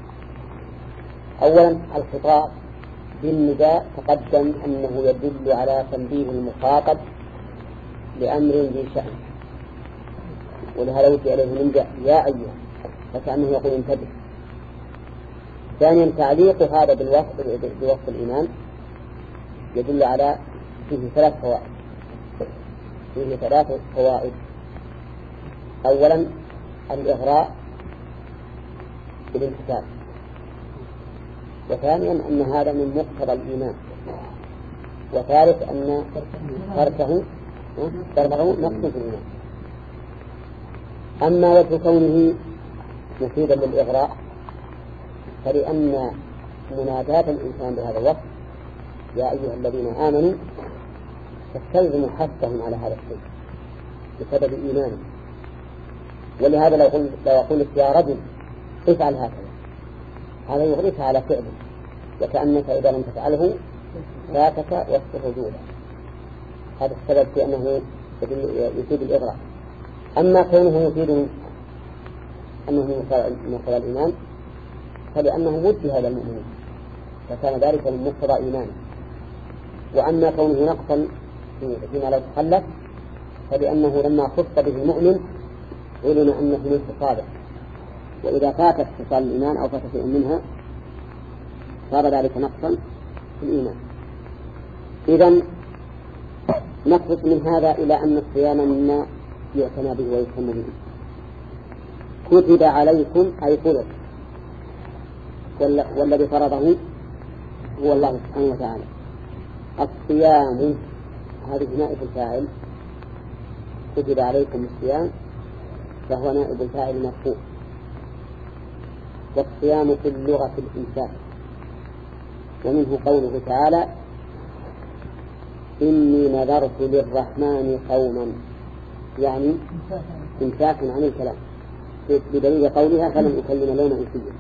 أولا الخطاب بالنداء تقدم أنه يدل على تنبيه المخاطب لأمر ذي شأن، ولهذا وجه عليه النداء يا أيها، فكأنه يقول انتبه. ثانيا تعليق هذا بالوصف بوصف الإيمان يدل على فيه ثلاث فوائد فيه ثلاث فوائد أولا الإغراء بالانتساب، وثانيا أن هذا من مقتضى الإيمان، وثالث أن تركه تركه نقص في الإيمان. أما وجه كونه مفيدا للإغراء فلأن مناداة الإنسان بهذا الوقت يا أيها الذين آمنوا تستلزم حثهم على هذا الشيء بسبب إيمانه، ولهذا لو قلت لو قلت يا رجل افعل هكذا هذا يغريك على فعله، وكأنك إذا لم تفعله فاتك وسط الرجولة. هذا السبب في أنه يفيد الإغراء. أما كونه يفيد أنه من مقتضى الإيمان فلأنه وجه إلى المؤمنين فكان ذلك من مقتضى إيمانه. وأما كونه نقصا فيما لو تخلف فلأنه لما خص به المؤمن علم أنه من خصاله، وإذا فاتت خصال الإيمان أو فات شيء منها صار ذلك نقصا في الإيمان. إذن نخلص من هذا إلى أن الصيام مما يعتنى به ويهتم به. كتب عليكم أي فرض، والذي فرضه هو الله سبحانه وتعالى. الصيام هذه نائب الفاعل، كتب عليكم الصيام فهو نائب الفاعل مرفوع. والصيام في اللغة الإمساك، ومنه قوله تعالى إني نذرت للرحمن صوما، يعني إمساك عن الكلام، بدليل قولها فلن أكلم اليوم إنسيا.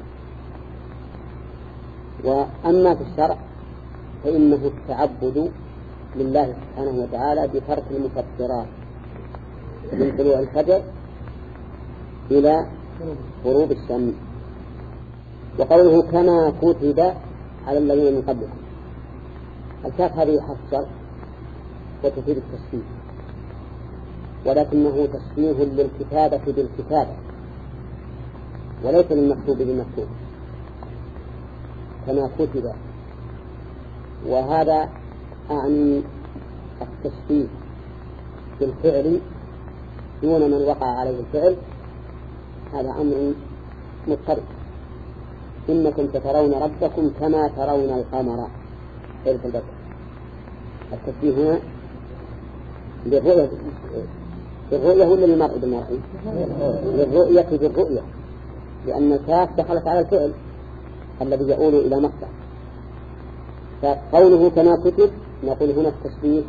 وأما في الشرع فإنه التعبد لله سبحانه وتعالى بترك المفطرات من طلوع الفجر إلى غروب الشمس. وقوله كما كتب على الذين من قبلكم، الكاف هذه حرف شرط وتفيد التشبيه، ولكنه تشبيه للكتابة بالكتابة وليس للمكتوب بالمكتوب كما كتب. وهذا أعني التشبيه بالفعل دون من وقع عليه الفعل، هذا أمر مضطرب. إنكم سترون ربكم كما ترون القمر ليلة البدر. التشبيه هنا بالرؤية بالرؤية ولا للمرء بالمرء؟ بالرؤية بالرؤية، لأن الكاف دخلت على الفعل الذي يؤول إلى مصدر. فقوله كما كتب نقول هنا التشبيه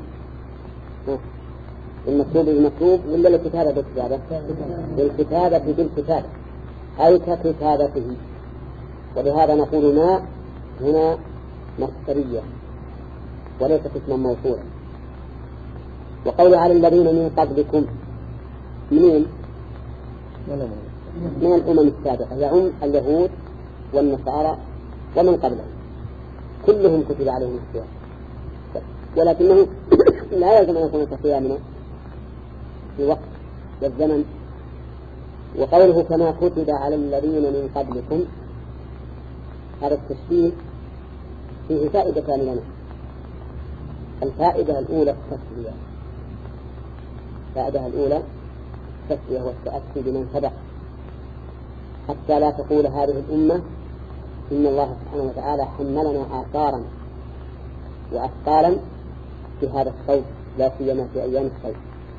المكتوب بالمكتوب ولا الكتابة بالكتابة؟ بالكتابة بالكتابة أي ككتابته. ولهذا نقول ما هنا مصدرية وليست اسما موصولا. وقول على الذين من قبلكم منين؟ من الأمم السابقة، يعم اليهود والنصارى ومن قبلهم كلهم كتب عليهم الصيام، ولكنه لا يلزم أن يكون كصيامنا في وقت والزمن. وقوله كما كتب على الذين من قبلكم، هذا التشبيه فيه فائدتان لنا. الفائدة الأولى التسلية، الفائدة الأولى التسلية والتأسي بمن سبق، حتى لا تقول هذه الأمة إن الله سبحانه وتعالى حملنا آثارا وأثقالا في هذا الصوت لا سيما في أيام الصوت.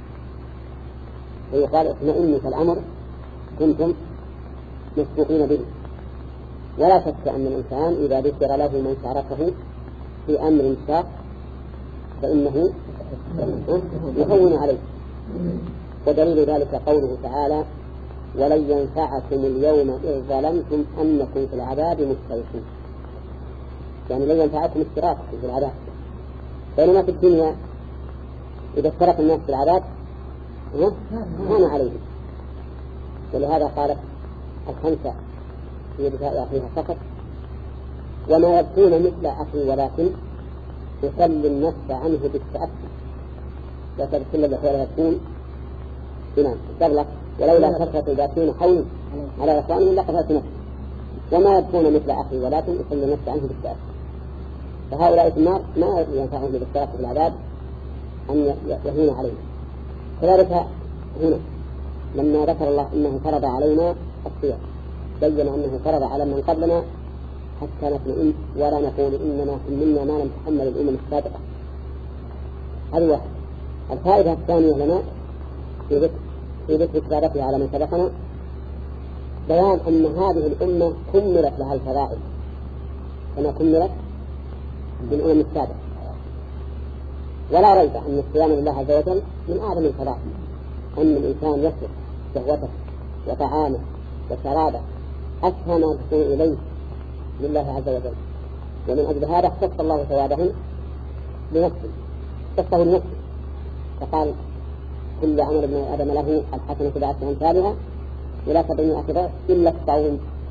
ويقال اطمئنوا فالأمر كنتم مسبوقين به. ولا شك أن الإنسان إذا ذكر له من شاركه في أمر شاق فإنه يهون عليه. ودليل ذلك قوله تعالى ولن ينفعكم اليوم إذ ظلمتم أنكم في العذاب مشتركون، يعني لن ينفعكم اشتراككم في العذاب. بينما في الدنيا إذا اشترك الناس في العذاب هان عليهم. ولهذا قالت الخمسة في بكاء أخيها فقط وما يبكون مثل أخي ولكن يسلي النفس عنه بالتأكد. لا تبكي الأخوة يبكون بنام تغلق ولولا كثرة الباكين حول على إخوانهم لقفت نفسه. وما يبكون مثل أخي ولكن يسلي النفس عنه بالتأكد. فهؤلاء في النار ما ينفعهم بالاشتراك في العذاب أن يهون عليهم. كذلك هنا لما ذكر الله أنه فرض علينا الصيام بين أنه فرض على من قبلنا حتى نطمئن ولا نقول إننا حملنا ما لم تحمل الأمم السابقة. هذه واحد. الفائدة الثانية لنا في ذكر في ذكر كتابتها على من سبقنا بيان أن هذه الأمة كملت لها الفرائض كما كملت بالأمم السابقة. ولا ريب أن الصيام لله عز وجل من أعظم الفرائض، أن الإنسان يسر شهوته وطعامه وشرابه أسهى ما تكون إليه لله عز وجل. ومن أجل هذا اختص الله ثوابهم لنفسه، اختصه لنفسه فقال كل عمل ابن آدم له الحسنة بعشر أمثالها ولا سبعين أخذ إلا الصوم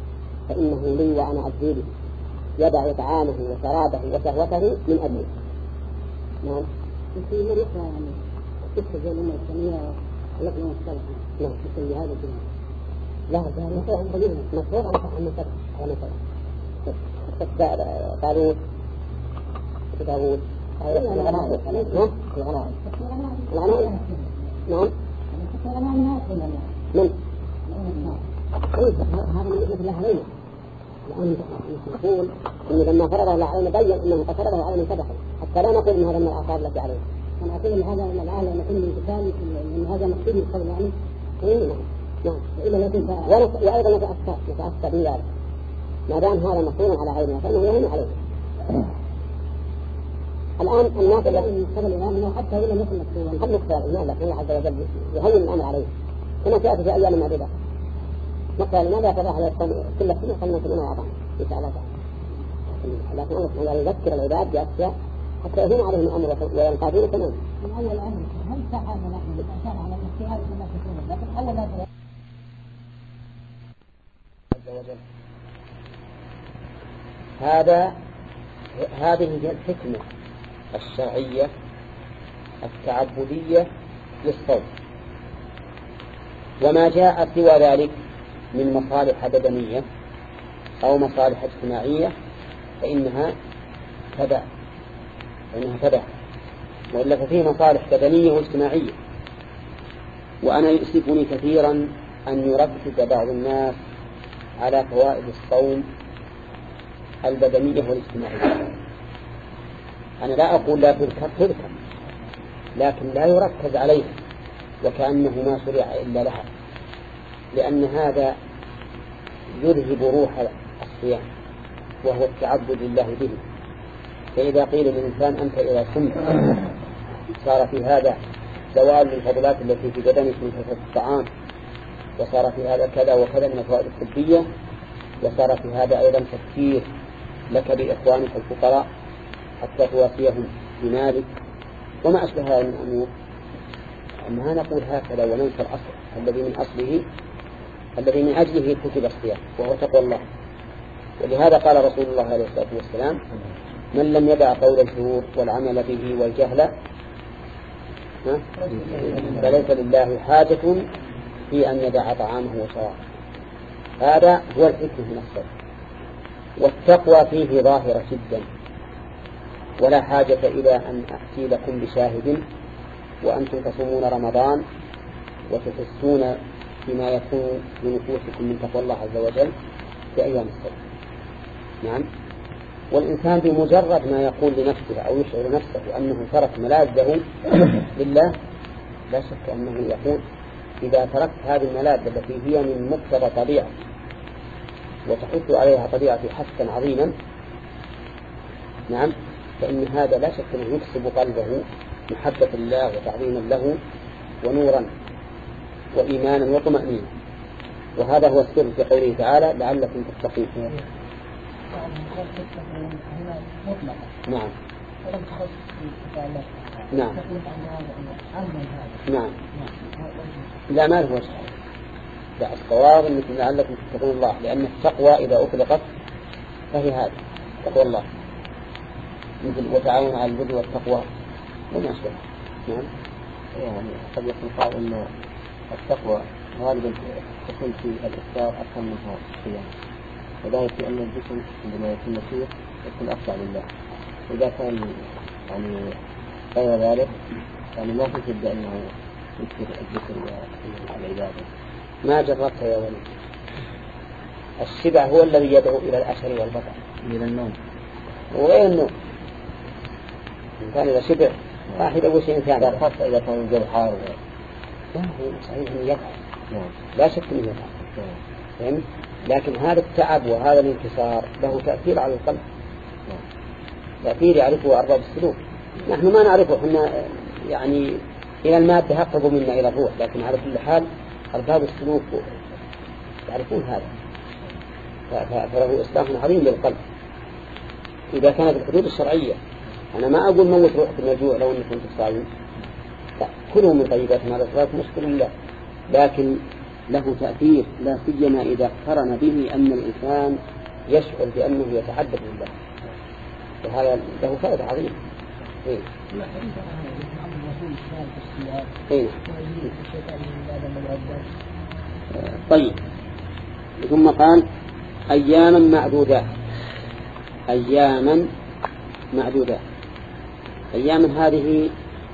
فإنه لي وأنا أجزي به، يدع طعامه وشرابه وشهوته من أجله. نعم. في مريض يعني تستجيب لنا السمية التي مختلفة. نعم. في هذا الدين. لا هذا مفروض عن قبيلهم، مفروض عن مثل على مثل. قالوا داوود. الغنائم. الغنائم. الغنائم. نعم. من؟ هذا مثل الله علينا. الآن نقول إن لما فرضه الله علينا بين أنه قد فرضه علينا سبحه، حتى لا نقول إن هذا من الآثار التي عليه. أنا أقول إن هذا من الآية نقول من كتاب إن هذا مقصود القول يعني. إيه نعم. نعم. وإلا يكون وأيضا نتأثر نتأثر بذلك. ما دام هذا مقصود على عيننا فإنه يهون عليه. الآن الناس الذين يشتغل الآن إنه حتى إذا مثل مقصود هم مقصود إن الله عز وجل يهون الأمر عليه. كما سيأتي في أيام معدودة. مثلا لماذا يتضاح يكون كل سنة خلنا سنة وعطاء إن شاء الله تعالى. لكن الله سبحانه يذكر العباد بأشياء حتى يهون عليهم الأمر وينقادون تماما. من أول الأمر هل ساعة نحن الإنسان على الاجتهاد كما تكون، لكن أول ما عز وجل هذا هذه هي الحكمة الشرعية التعبدية للصوم. وما جاء سوى ذلك من مصالح بدنية أو مصالح اجتماعية فإنها تبع فإنها تبع وإلا ففيه مصالح بدنية واجتماعية. وأنا يؤسفني كثيرا أن يركز بعض الناس على فوائد الصوم البدنية والاجتماعية. أنا لا أقول لا تذكر تذكر لكن لا يركز عليها وكأنه ما شرع إلا لها، لأن هذا يذهب روح الصيام وهو التعبد لله به. فإذا قيل للإنسان أنت إذا صمت صار في هذا زوال للفضلات التي في بدنك من كثرة الطعام، وصار في هذا كذا وكذا من الفوائد الطبية، وصار في هذا أيضا تفكير لك بإخوانك الفقراء حتى تواسيهم بمالك وما أشبه هذا من أمور. أما نقول هكذا وننسى الأصل الذي من أصله الذي من أجله كتب الصيام وهو تقوى الله. ولهذا قال رسول الله عليه الصلاة والسلام: من لم يدع قول الزور والعمل به والجهل فليس لله حاجة في أن يدع طعامه وشرابه. هذا هو الحكم في نفسه. والتقوى فيه ظاهرة جدا، ولا حاجة إلى أن أحكي لكم بشاهد وأنتم تصومون رمضان وتحسون بما يكون لنفوسكم من تقوى الله عز وجل في أيام الصوم. نعم. والإنسان بمجرد ما يقول لنفسه أو يشعر نفسه أنه ترك ملاذه لله لا شك أنه يقول إذا تركت هذه الملاذ التي هي من مقتضى طبيعة وتحث عليها طبيعتي حثا عظيما، نعم، فإن هذا لا شك أنه يكسب قلبه محبة الله وتعظيما له ونورا وإيمانا وطمأنينة. وهذا هو السر في قوله تعالى: لعلكم تتقون. نعم. نعم. نعم. لا ما هو لا الصواب أنكم لعلكم تتقون الله، لأن التقوى إذا أطلقت فهي هذا تقوى الله، مثل وتعاون على البر والتقوى وما أشبه. نعم. يعني قد يكون قائل أن التقوى غالبا تكون في الإفطار أكثر منها الصيام، وذلك لأن الجسم عندما يكون نشيط يكون أخضع لله. إذا كان يعني غير ذلك يعني ما في جد أنه يكثر الذكر والعبادة. ما جربت يا ولد. الشبع هو الذي يدعو إلى الأشر والبطر، إلى النوم وغير النوم. إن كان إذا شبع واحد أول شيء ثاني، خاصة إذا كان الجو حار. لا هو صحيح أنه يتعب، لا شك أنه يتعب، فهمت؟ لكن هذا التعب وهذا الانكسار له تأثير على القلب، تأثير يعرفه أرباب السلوك. نحن ما نعرفه، إحنا يعني إلى المادة يقرب منا إلى الروح، لكن على كل حال أرباب السلوك يعرفون هذا، فله إصلاح عظيم للقلب إذا كانت الحدود الشرعية. أنا ما أقول موت روحك من الجوع لو أنكم تصاومون، لا، كلوا من طيبات ما رزقكم واشكروا لله، لكن له تأثير، لا سيما إذا اقترن به أن الإنسان يشعر بأنه يتعبد لله، وهذا له فائدة عظيمة. إيه. إيه. طيب، ثم قال أياما معدودات. أياما معدودات، أياما هذه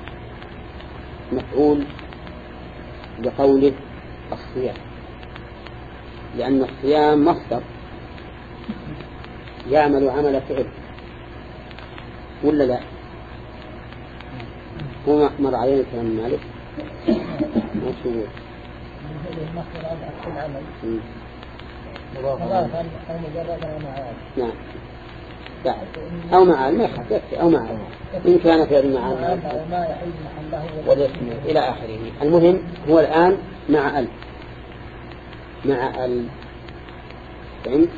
مفعول بقوله الصيام، لأن الصيام مصدر يعمل عمل فعل، ولا لا؟ هو مر علينا كلام مالك مشهور نعم أو معال ما يخفف أو معال إن كان في المعال والاسم إلى آخره. المهم هو الآن مع ال مع ال فهمت؟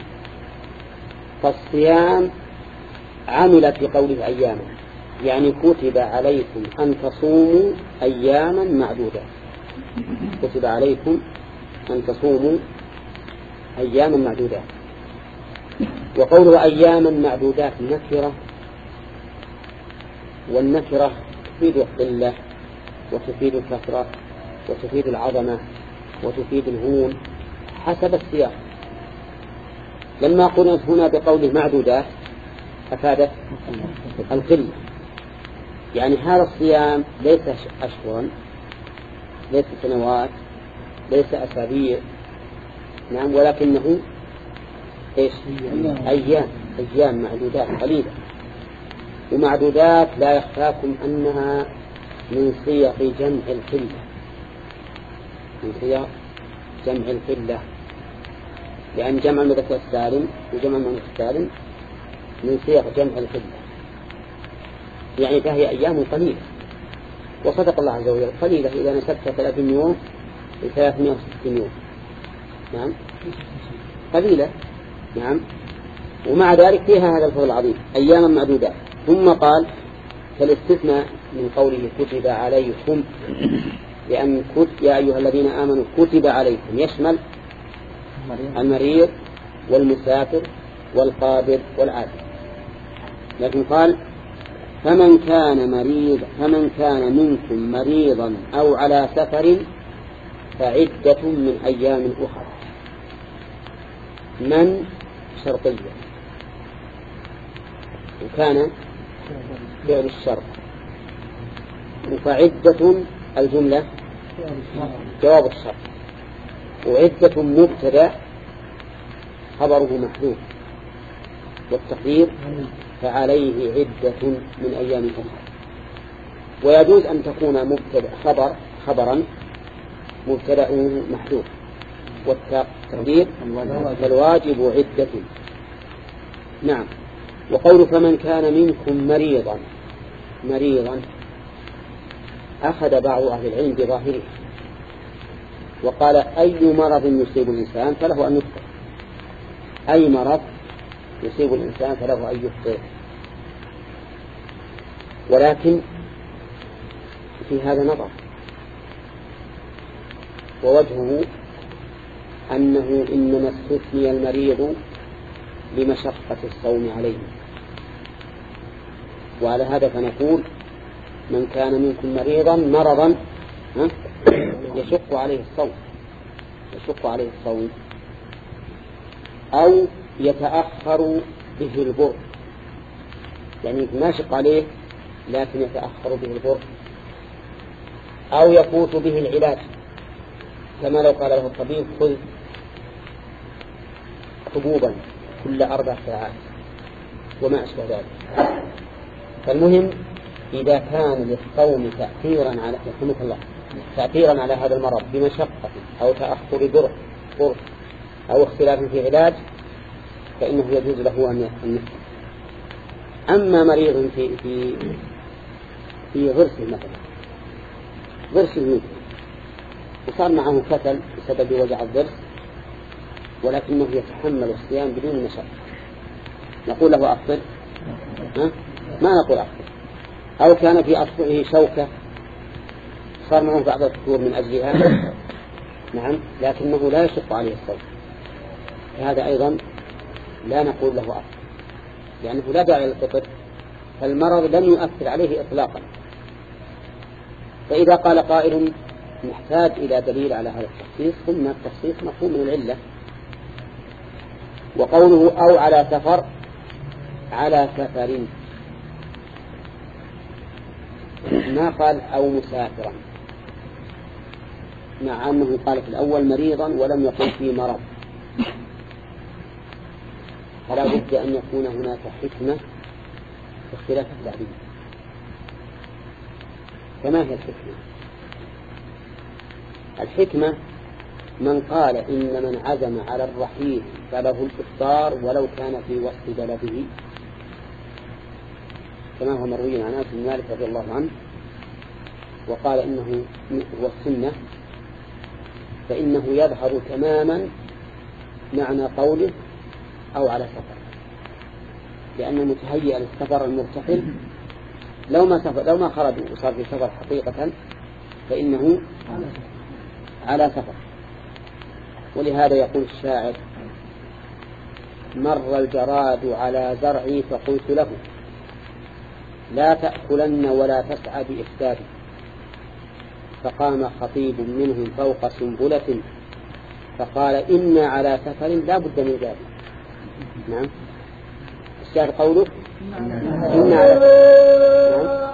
فالصيام عمل في قوله أياما، يعني كتب عليكم أن تصوموا أياما معدودة، كتب عليكم أن تصوموا أياما معدودة. وقوله أياما معدودات نكرة، والنكرة تفيد القلة وتفيد الكثرة وتفيد العظمة وتفيد الهون حسب السياق. لما قلت هنا بقوله معدودات أفادت القلة، يعني هذا الصيام ليس أشهرا، ليس سنوات، ليس أسابيع، نعم، ولكنه إيش؟ أيام أيام معدودات قليلة. ومعدودات لا يخفاكم أنها من صيغ جمع القلة، من صيغ جمع القلة، لأن جمع المذكر السالم وجمع المؤنث السالم من صيغ جمع القلة، يعني فهي أيام قليلة. وصدق الله عز وجل قليلة إذا نسبت ثلاثين يوم لثلاثمائة وستين يوم، نعم قليلة، نعم. ومع ذلك فيها هذا الفضل العظيم أياما معدودات. ثم قال فالاستثناء من قوله كتب عليكم، لأن كتب يا أيها الذين آمنوا كتب عليكم يشمل المريض والمسافر والقادر والعاجز، لكن قال فمن كان مريض فمن كان منكم مريضا أو على سفر فعدة من أيام أخرى. من شرطية، وكان فعل الشرط، وفعدة الجملة جواب الشرط، وعدة مبتدأ خبره محذوف، والتقدير فعليه عدة من أيام أخرى. ويجوز أن تكون مبتدأ خبر خبرا مبتدأ محذوف، والتقدير فالواجب عدة، نعم. وقول فمن كان منكم مريضا، مريضا أخذ بعض أهل العلم بظاهره وقال أي مرض يصيب الإنسان فله أن يفطر، أي مرض يصيب الإنسان فله أن يفطر. ولكن في هذا نظر، ووجهه أنه إنما استثني المريض لمشقة الصوم عليه، وعلى هذا فنقول من كان منكم مريضا مرضا يشق عليه الصوم، يشق عليه الصوم أو يتأخر به البر، يعني ما يشق عليه لكن يتأخر به البر، أو يفوت به العلاج، كما لو قال له الطبيب خذ حبوبا كل أربع ساعات وما أشبه ذلك. فالمهم إذا كان للصوم تأثيرا على رحمك الله تأثيرا على هذا المرض بمشقة أو تأخر برء برء أو اختلاف في علاج فإنه يجوز له أن يفطر. أما مريض في في في غرسه مثلا، غرسه مثل وصار معه كسل بسبب وجع الضرس ولكنه يتحمل الصيام بدون مشقة، نقول له أفطر؟ ما نقول أفطر. أو كان في أصبعه شوكة صار معه بعض الفطور من أجلها نعم، لكنه لا يشق عليه الصوم، هذا أيضا لا نقول له أصل، لأنه لا داعي للفطر، فالمرض لم يؤثر عليه إطلاقا. فإذا قال قائل نحتاج إلى دليل على هذا التخصيص، قلنا التخصيص مفهوم من العلة. وقوله أو على سفر، على سفر ما قال أو مسافرا، مع أنه قال في الأول مريضا ولم يقل فيه مرض، فلا بد أن يكون هناك حكمة في اختلاف التعبير. فما هي الحكمة؟ الحكمة من قال إن من عزم على الرحيل فله الإفطار ولو كان في وسط بلده، كما هو مروي عن أنس بن مالك رضي الله عنه، وقال إنه هو السنة، فإنه يظهر تماما معنى قوله أو على سفر، لأن المتهيئ للسفر المرتحل لو ما سفر لو ما خرج وصار في سفر حقيقة فإنه على سفر. ولهذا يقول الشاعر: مر الجراد على زرعي فقلت له لا تأكلن ولا تسعى بإفسادي، فقام خطيب منهم فوق سنبلة فقال إنا على سفر لا بد من ذلك. نعم، الشاعر قوله إنا على سفر.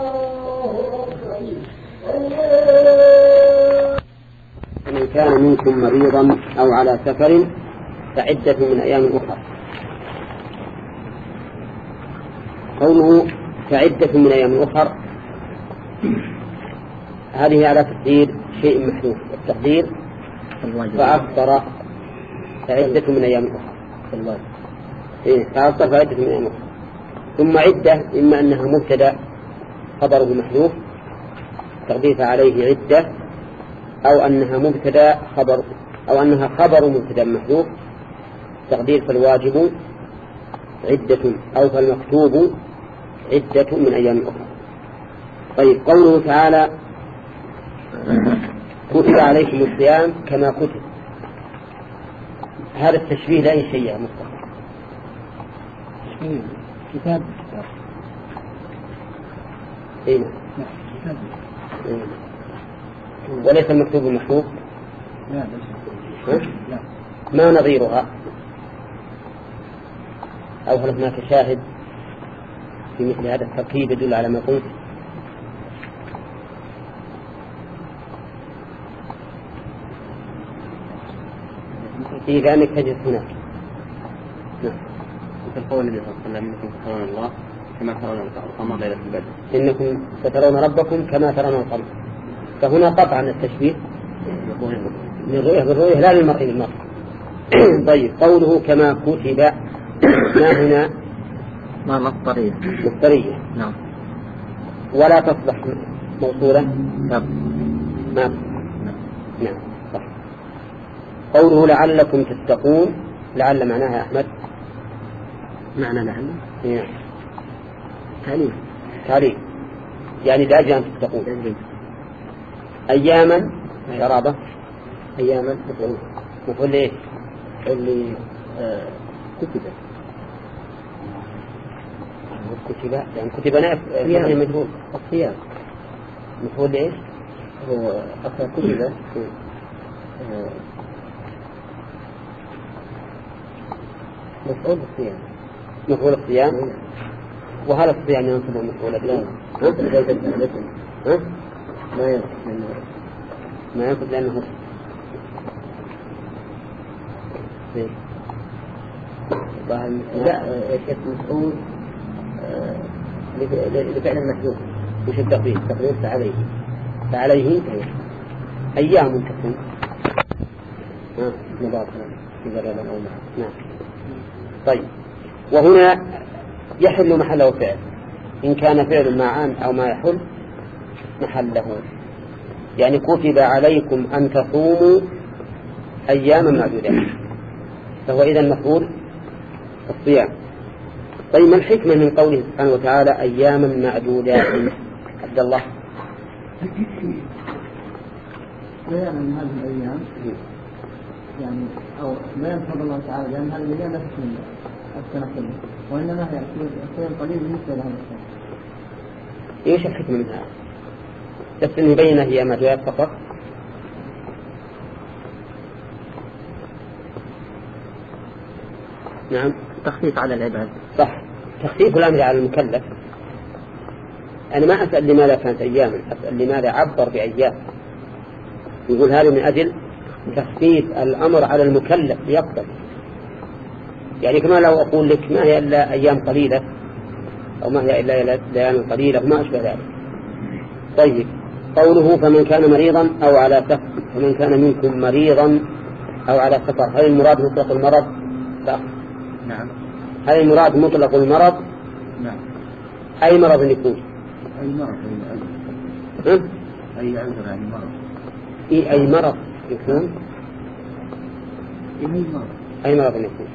فمن كان منكم مريضا أو على سفر فعدة من أيام أخرى. قوله فعدة من أيام أخرى هذه على تقدير شيء محدود، التقدير فأفطر فعدة من أيام أخرى، إيه فأفطر فعدة من أيام أخرى. ثم عدة إما أنها مبتدأ خبره محذوف تقدير عليه عدة، أو أنها مبتدأ خبر أو أنها خبر مبتدأ محذوف تقدير فالواجب عدة أو فالمكتوب عدة من أيام أخرى. طيب، قوله تعالى كتب عليكم الصيام كما كتب، هذا التشبيه لا شيء يا مصطفى، تشبيه كتاب إيه كتاب إيه. وليس المكتوب المحفوظ، لا لا ما نظيرها، أو هل هناك شاهد في مثل هذا التركيب يدل على ما قلت؟ إذا أنك تجد هناك. نعم. مثل قول النبي صلى الله عليه وسلم: إنكم سترون الله كما ترون القمر ليلة البدر. إنكم سترون ربكم كما ترون القمر، فهنا قطعا التشبيه للرؤية بالرؤية لا للمرء بالمرء. طيب، قوله كما كتب ما هنا ما مصدرية مصدرية، نعم، ولا تصبح موصولة نعم ما نعم صح. قوله لعلكم تتقون، لعل معناها أحمد معنى لعل نعم تعليم تعليم، يعني لأجل أن تتقون. أياما شرابة أياما مفعول مفعول إيه اللي آه كتب كتب يعني كتب نائب يعني مجهول الصيام مفعول إيش هو أصلا كتب آه مفعول الصيام مفعول الصيام. وهل الصيام ينصب المفعول به؟ ها؟ ما ينصب ما ينصب لأنه لا الشيخ مسؤول لفعل المحذوف مش التقدير تقدير فعليه فعليه أيام تكون ها مضاف إذا لا أو نعم. طيب، وهنا يحل محله فعل، إن كان فعل مع أن أو ما يحل محله، يعني كتب عليكم أن تصوموا أياما معدودة، فهو إذن مفعول الصيام. طيب، ما الحكمة من قوله سبحانه وتعالى أياما معدودات؟ عبد الله بيان أن هذه الأيام يعني أو بيان فضل الله تعالى لأن هذه الأيام لا تكون السنة كلها وإنما هي شيء قليل بالنسبة لهذا السنة. إيش الحكمة منها؟ بس إنه يبين هي ما جاءت فقط. نعم تخفيف على العباد. صح، تخفيف الأمر على المكلف. أنا ما أسأل لماذا كانت أياما، أسأل لماذا عبر بأيام. يقول هذا من أجل تخفيف الأمر على المكلف يقبل. يعني كما لو أقول لك ما هي إلا أيام قليلة أو ما هي إلا ليال قليلة وما أشبه ذلك. طيب، قوله فمن كان مريضا أو على سفر، فمن كان منكم مريضا أو على سفر، هل المراد مطلق المرض؟ لا. نعم. هل المراد مطلق المرض؟ نعم. أي مرض يكون؟ أي مرض. أي عذر. أي عذر يعني مرض. إيه أي مرض يكون؟ أي مرض. أي مرض يكون.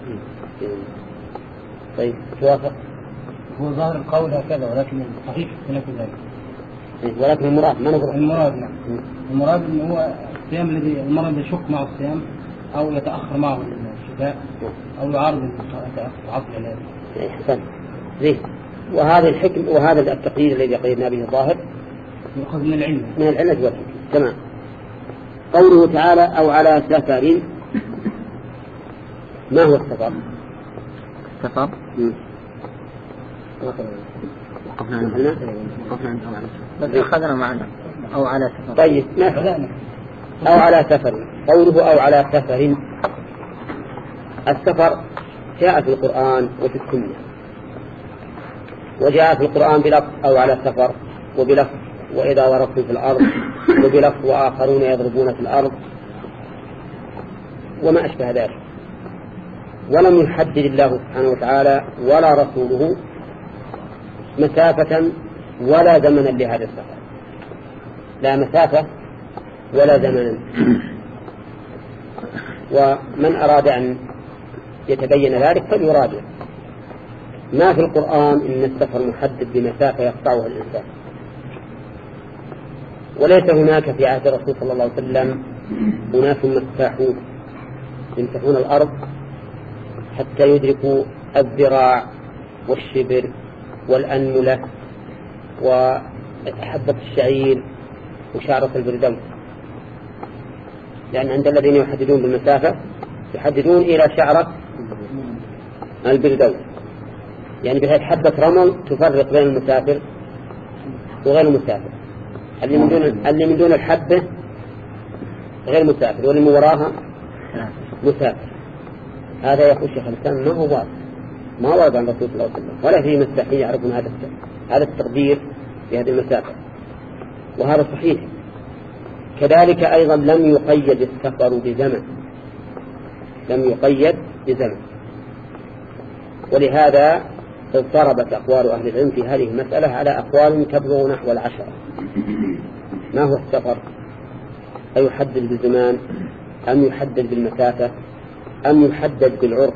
طيب توافق؟ هو ظاهر القول هكذا ولكن الصحيح خلاف ذلك. ولكن المراد ما نقول المراد نعم. المراد إنه هو الصيام الذي المرض يشك مع الصيام أو يتأخر معه الشفاء أو يعارض تعاطي العلاج. أحسن. زين. وهذا الحكم وهذا التقرير الذي قيدنا به الظاهر يأخذ من العلم. من العلم والحكم. تمام. قوله تعالى أو على سفر، ما هو السفر؟ سفر. وقفنا عندنا وقفنا عندنا بس أخذنا معنا أو على سفر. طيب ما أو على سفر. قوله أو على سفر، السفر جاء في القرآن وفي السنة، وجاء في القرآن بلفظ أو على سفر، وبلفظ وإذا ضربتم في الأرض، وبلفظ وآخرون يضربون في الأرض وما أشبه ذلك. ولم يحدد الله سبحانه وتعالى ولا رسوله مسافة ولا زمنا لهذا السفر، لا مسافة ولا زمنا. ومن أراد أن يتبين ذلك فليراجع ما في القرآن إن السفر محدد بمسافة يقطعها الإنسان. وليس هناك في عهد الرسول صلى الله عليه وسلم أناس مساحون يمسحون الأرض حتى يدركوا الذراع والشبر والأنملة وحبة الشعير وشعرة البردوس، لأن عند الذين يحددون بالمسافة يحددون إلى شعرة البردوس، يعني بهذه حبة رمل تفرق بين المسافر وغير المسافر. اللي من دون اللي من دون الحبة غير مسافر، واللي من وراها مسافر. هذا يقول شيخ الإسلام ما هو واضح، ما ورد عن رسول الله صلى الله عليه وسلم ولا في مستحيل يعرفون هذا هذا التقدير في هذه المسافة، وهذا صحيح. كذلك أيضا لم يقيد السفر بزمن، لم يقيد بزمن، ولهذا اضطربت أقوال أهل العلم في هذه المسألة على أقوال تبلغ نحو العشرة. ما هو السفر؟ أيحدد بالزمان أم يحدد بالمسافة أم يحدد بالعرف؟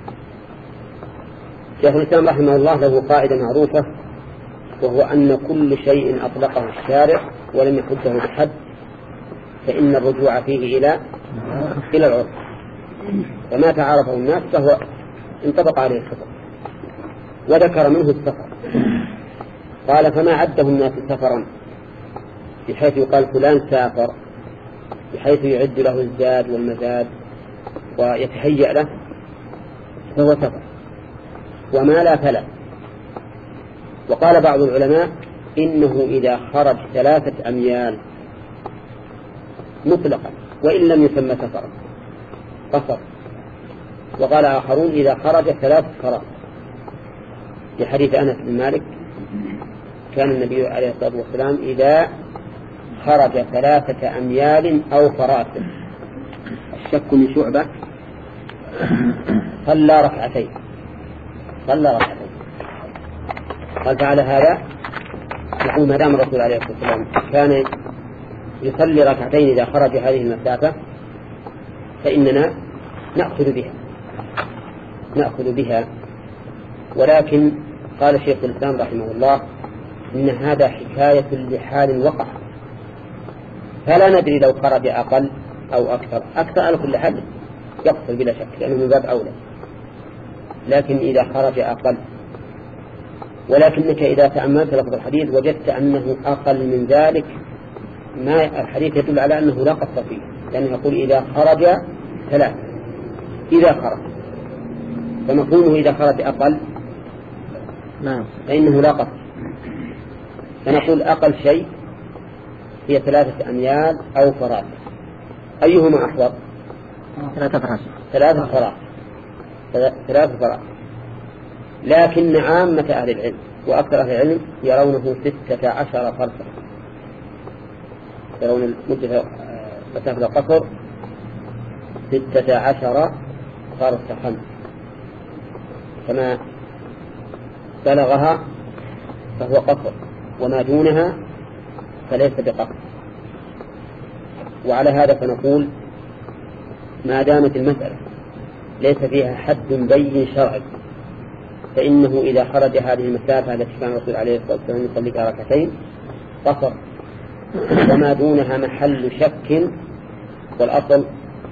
شيخ الإسلام رحمه الله له قاعدة معروفة، وهو أن كل شيء أطلقه الشارع ولم يحده بحد فإن الرجوع فيه إلى إلى العرف، وما تعارفه الناس فهو انطبق عليه الحكم. وذكر منه السفر، قال فما عده الناس سفرا بحيث يقال فلان سافر، بحيث يعد له الزاد والمزاد ويتهيأ له، فهو سفر، وما لا فلا. وقال بعض العلماء إنه إذا خرج ثلاثة أميال مطلقا وإن لم يسمى سفرا قصر. وقال آخرون إذا خرج ثلاث فرات، في حديث أنس بن مالك كان النبي عليه الصلاة والسلام إذا خرج ثلاثة أميال أو فرات، الشك من شعبة، صلى ركعتين صلى ركعتين قال فعلى هذا نقول ما دام الرسول عليه الصلاة والسلام كان يصلي ركعتين إذا خرج هذه المسافة فإننا نأخذ بها نأخذ بها ولكن قال شيخ الإسلام رحمه الله إن هذا حكاية لحال وقع، فلا ندري لو خرج أقل أو أكثر. أكثر على كل حال يقصر بلا شك لأنه من باب أولى، لكن إذا خرج أقل. ولكنك إذا تأملت لفظ الحديث وجدت أنه أقل من ذلك، ما الحديث يدل على أنه لا قصر فيه، لأنه يقول إذا خرج ثلاث، إذا خرج، فمفهومه إذا خرج أقل نعم فإنه لا قصر. فنقول أقل شيء هي ثلاثة أميال أو فراسخ، أيهما أحوط؟ ثلاثة فراسخ. ثلاثة فراسخ ثلاثة فراسخ. لكن عامة أهل العلم وأكثر أهل العلم يرونه ستة عشر فرسخ، يرون مدة مسافة القصر ستة عشر فرسخا، كما بلغها فهو قصر، وما دونها فليس بقصر. وعلى هذا فنقول ما دامت المسألة ليس فيها حد بين شرعي، فإنه إذا خرج هذه المسافة التي كان الرسول عليه الصلاة والسلام يصلي ركعتين قصر، وما دونها محل شك. والأصل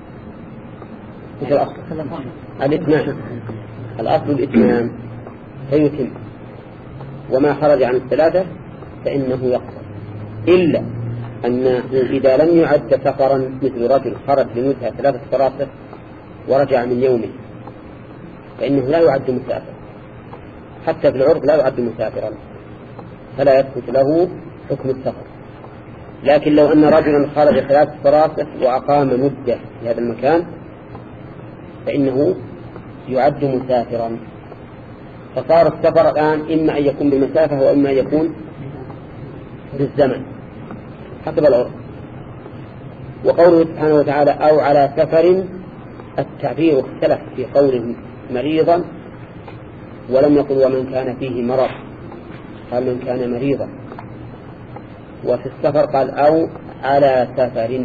مش الأصل الإتمام، الأصل الإتمام فيتم، وما خرج عن الثلاثة فإنه يقصر، إلا أنه إذا لم يعد سفرا مثل رجل خرج لمدة ثلاثة فراسخ ورجع من يومه فإنه لا يعد مسافر، حتى في العرف لا يعد مسافرا، فلا يثبت له حكم السفر. لكن لو أن رجلا خرج ثلاثة فراسخ وأقام مدة في هذا المكان فإنه يعد مسافرا. فصار السفر الآن إما أن يكون بالمسافة وإما أن يكون بالزمن حسب العرف. وقوله سبحانه وتعالى أو على سفر، التعبير اختلف في قوله مريضا، ولم يقل ومن كان فيه مرض، قال من كان مريضا. وفي السفر قال أو على سفر.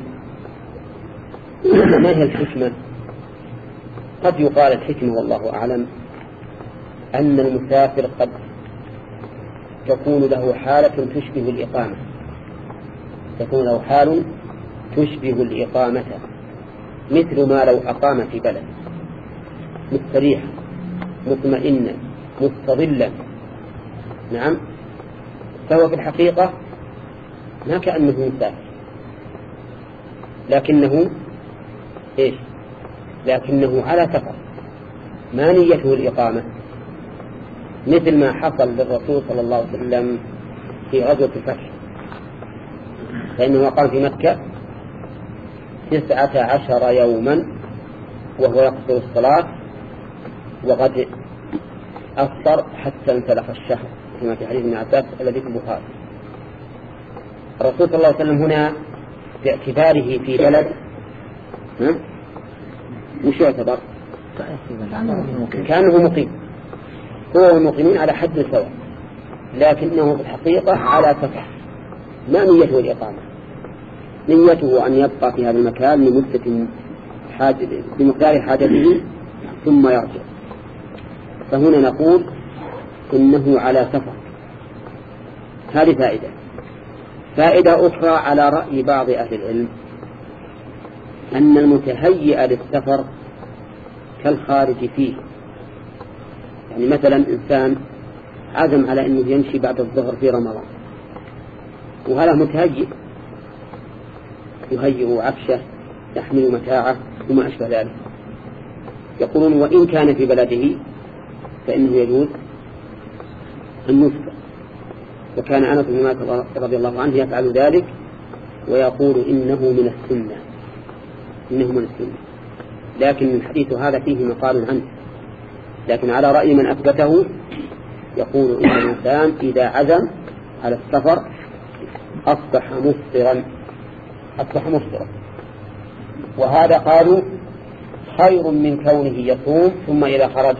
ما هي الحكمة؟ قد يقال الحكمة والله أعلم أن المسافر قد تكون له حالة تشبه الإقامة، تكون له حال تشبه الإقامة، مثل ما لو أقام في بلد مستريحا مطمئنا مستظلا، نعم، فهو في الحقيقة ما كأنه مسافر، لكنه إيش؟ لكنه على سفر، ما نيته الإقامة، مثل ما حصل للرسول صلى الله عليه وسلم في غزوة الفتح، فإنه قام في مكة تسعة عشر يوما وهو يقصر الصلاة، وقد أفطر حتى انسلخ الشهر كما في حديث ابن عباس الذي في البخاري. الرسول صلى الله عليه وسلم هنا باعتباره في بلد وش يعتبر؟ كأنه مقيم، هو والمقيمين على حد سواء، لكنه في الحقيقة على سفر، ما نيته الإقامة، نيته أن يبقى في هذا المكان لمدة حاجة بمقدار حاجته ثم يرجع. فهنا نقول إنه على سفر. هذه فائدة. فائدة أخرى على رأي بعض أهل العلم أن المتهيئ للسفر كالخارج فيه. يعني مثلا إنسان عزم على أنه يمشي بعد الظهر في رمضان، وهذا متهيئ، يهيئ عفشه، يحمل متاعه وما أشبه ذلك. يقولون وإن كان في بلده فإنه يجوز النسك، وكان أنس بن مالك رضي الله عنه يفعل ذلك ويقول إنه من السنة، إنه من السنة. لكن الحديث هذا فيه مقال عنه، لكن على رأي من أثبته يقول إن الإنسان إذا عزم على السفر أصبح مفطرا، أصبح مفطرا. وهذا قالوا خير من كونه يصوم ثم إذا خرج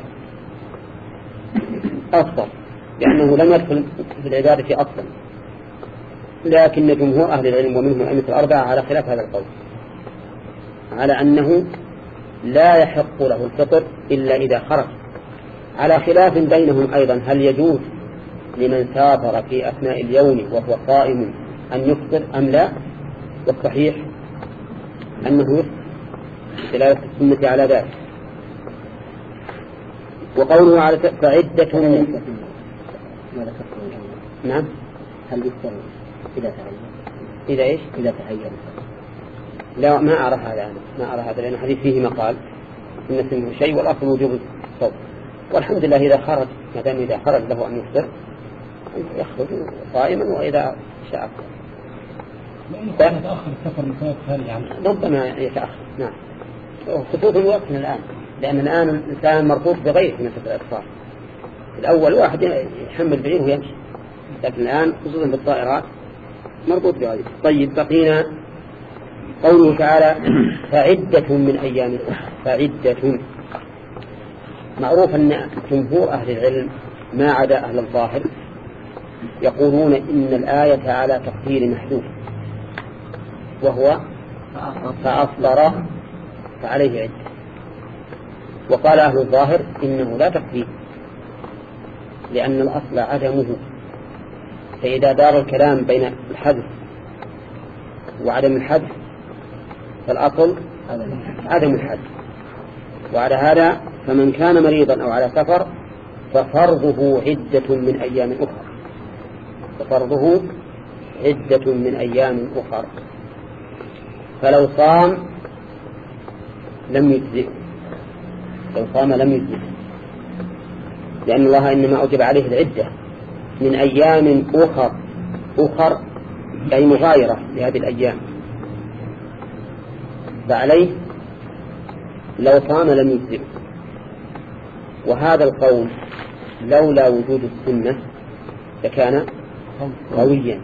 أفطر، لأنه لم يدخل في العبادة أصلا. لكن جمهور أهل العلم ومنهم الأئمة الأربعة على خلاف هذا القول، على أنه لا يحق له الفطر إلا إذا خرج، على خلاف بينهم أيضا هل يجوز لمن سافر في أثناء اليوم وهو صائم أن يفطر أم لا. والصحيح أنه دلالة السنة على ذلك. وقوله على فعدة من نعم هل يستوي إذا تعين؟ إذا إيش؟ إذا تعين. لا ما أرى هذا أنا ما أرى هذا لأن الحديث فيه مقال إن سنه شيء والأصل وجوب الصوم. والحمد لله إذا خرج ما دام إذا خرج له أن يفطر يخرج صائما وإذا شاء لأنه يتأخر السفر من سنة خارج عنه ربما يتأخر. نعم خصوصا وقتنا الآن لأن الآن الإنسان مربوط بغيره من مسألة الإفطار. الأول واحد يحمل بعيره ويمشي لكن الآن خصوصا بالطائرات مربوط بغيره. طيب بقينا قوله تعالى فعدة من أيام فعدة. معروف أن جمهور أهل العلم ما عدا أهل الظاهر يقولون إن الآية على تقدير محذوف وهو فأفطر فعليه عدة. وقال أهل الظاهر إنه لا تقدير لأن الأصل عدمه. فإذا دار الكلام بين الحذف وعدم الحذف فالأصل عدم الحذف. وعلى هذا فمن كان مريضا أو على سفر ففرضه عدة من أيام أخرى ففرضه عدة من أيام أخرى. فلو صام لم يجزئ لو صام لم يجزئ لأن الله إنما أوجب عليه العدة من أيام أخر أخر أي مغايرة لهذه الأيام فعليه لو صام لم يجزئ. وهذا القول لولا وجود السنة لكان قويا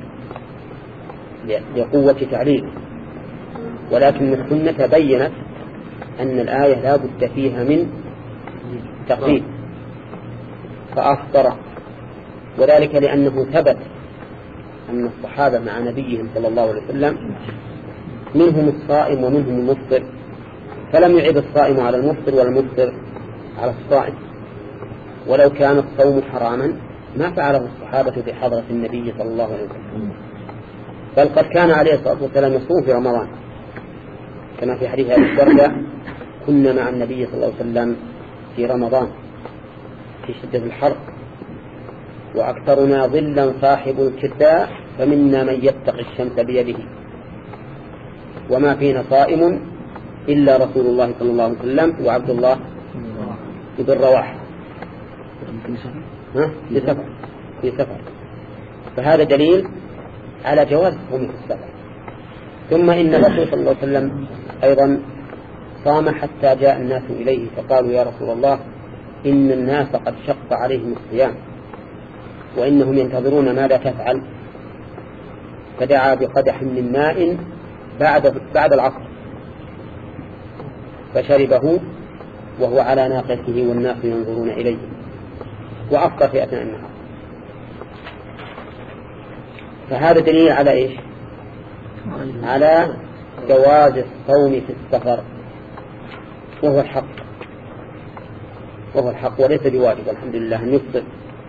لقوة تعليل ولكن السنة بينت أن الآية لا بد فيها من تقييد فأفطر. وذلك لأنه ثبت أن الصحابة مع نبيهم صلى الله عليه وسلم منهم الصائم ومنهم المفطر فلم يعد الصائم على المفطر والمفطر على الصائم. ولو كان الصوم حراما ما فعله الصحابة في حضرة النبي صلى الله عليه وسلم بل قد كان عليه الصلاة والسلام يصوم في رمضان كما في حديث أبي الدرداء كنا مع النبي صلى الله عليه وسلم في رمضان في شدة الحر وأكثرنا ظلا صاحب الكساء فمنا من يتقي الشمس بيده وما فينا صائم إلا رسول الله صلى الله عليه وسلم وعبد الله بن رواحة في سفر في سفر. فهذا دليل على جواز الصوم في السفر. ثم إن الرسول صلى الله عليه وسلم أيضا صام حتى جاء الناس إليه فقالوا يا رسول الله إن الناس قد شق عليهم الصيام وإنهم ينتظرون ماذا تفعل. فدعا بقدح من ماء بعد بعد العصر فشربه وهو على ناقته والناس ينظرون إليه وأفطر في أثناء النهار. فهذا دليل على إيش؟ على جواز الصوم في السفر وهو الحق وهو الحق وليس بواجب والحمد لله أن يفطر.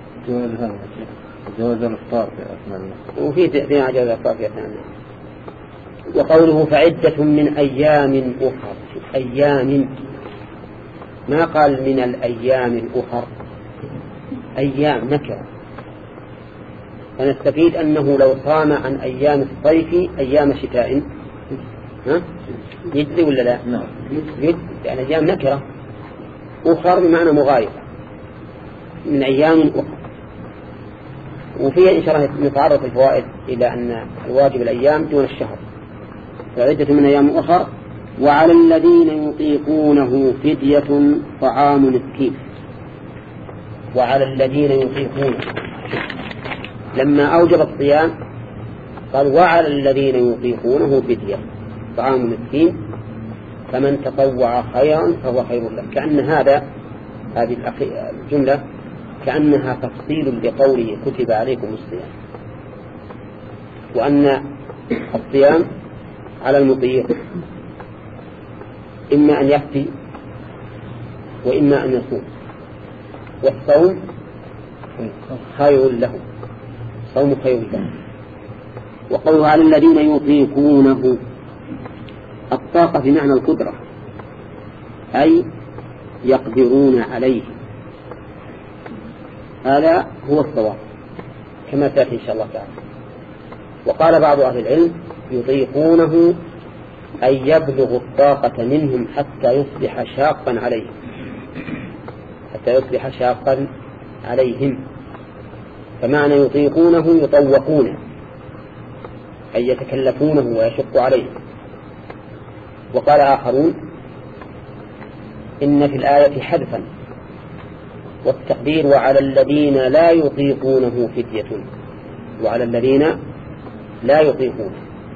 جواز الإفطار في أثناء النهار وفي جواز الإفطار في أثناء النهار. وقوله فعدة من أيام أخر أيام ما قال من الأيام الأخر أيام نكرة فنستفيد أنه لو صام عن أيام الصيف أيام شتاء ها يجزي ولا لا؟ نعم يجزي لأن أيام نكرة أخر بمعنى مغايرة من أيام أخر. وفيه إن شاء الله نتعرض الفوائد إلى أن الواجب الأيام دون الشهر فعدة من أيام أخر. وعلى الذين يطيقونه فدية طعام مسكين. وعلى الذين يطيقونه لما أوجب الصيام قال وعلى الذين يطيقونه فدية طعام مسكين فمن تطوع خيرا فهو خير له. كأن هذا هذه الجملة كأنها تفصيل لقوله كتب عليكم الصيام وأن الصيام على المطيق إما أن يفتي وإما أن يصوم والصوم خير له صوم خير له. وقوله على الذين يطيقونه، الطاقة بمعنى القدرة، أي يقدرون عليه، هذا هو الصواب كما تأتي إن شاء الله تعالى. وقال بعض أهل العلم يطيقونه أي يبلغ الطاقة منهم حتى يصبح شاقا عليهم، حتى يصبح شاقا عليهم، فمعنى يطيقونه يطوقونه أي يتكلفونه ويشق عليهم. وقال آخرون إن في الآية حذفا، والتقدير وعلى الذين لا يطيقونه فدية، وعلى الذين لا يطيقونه،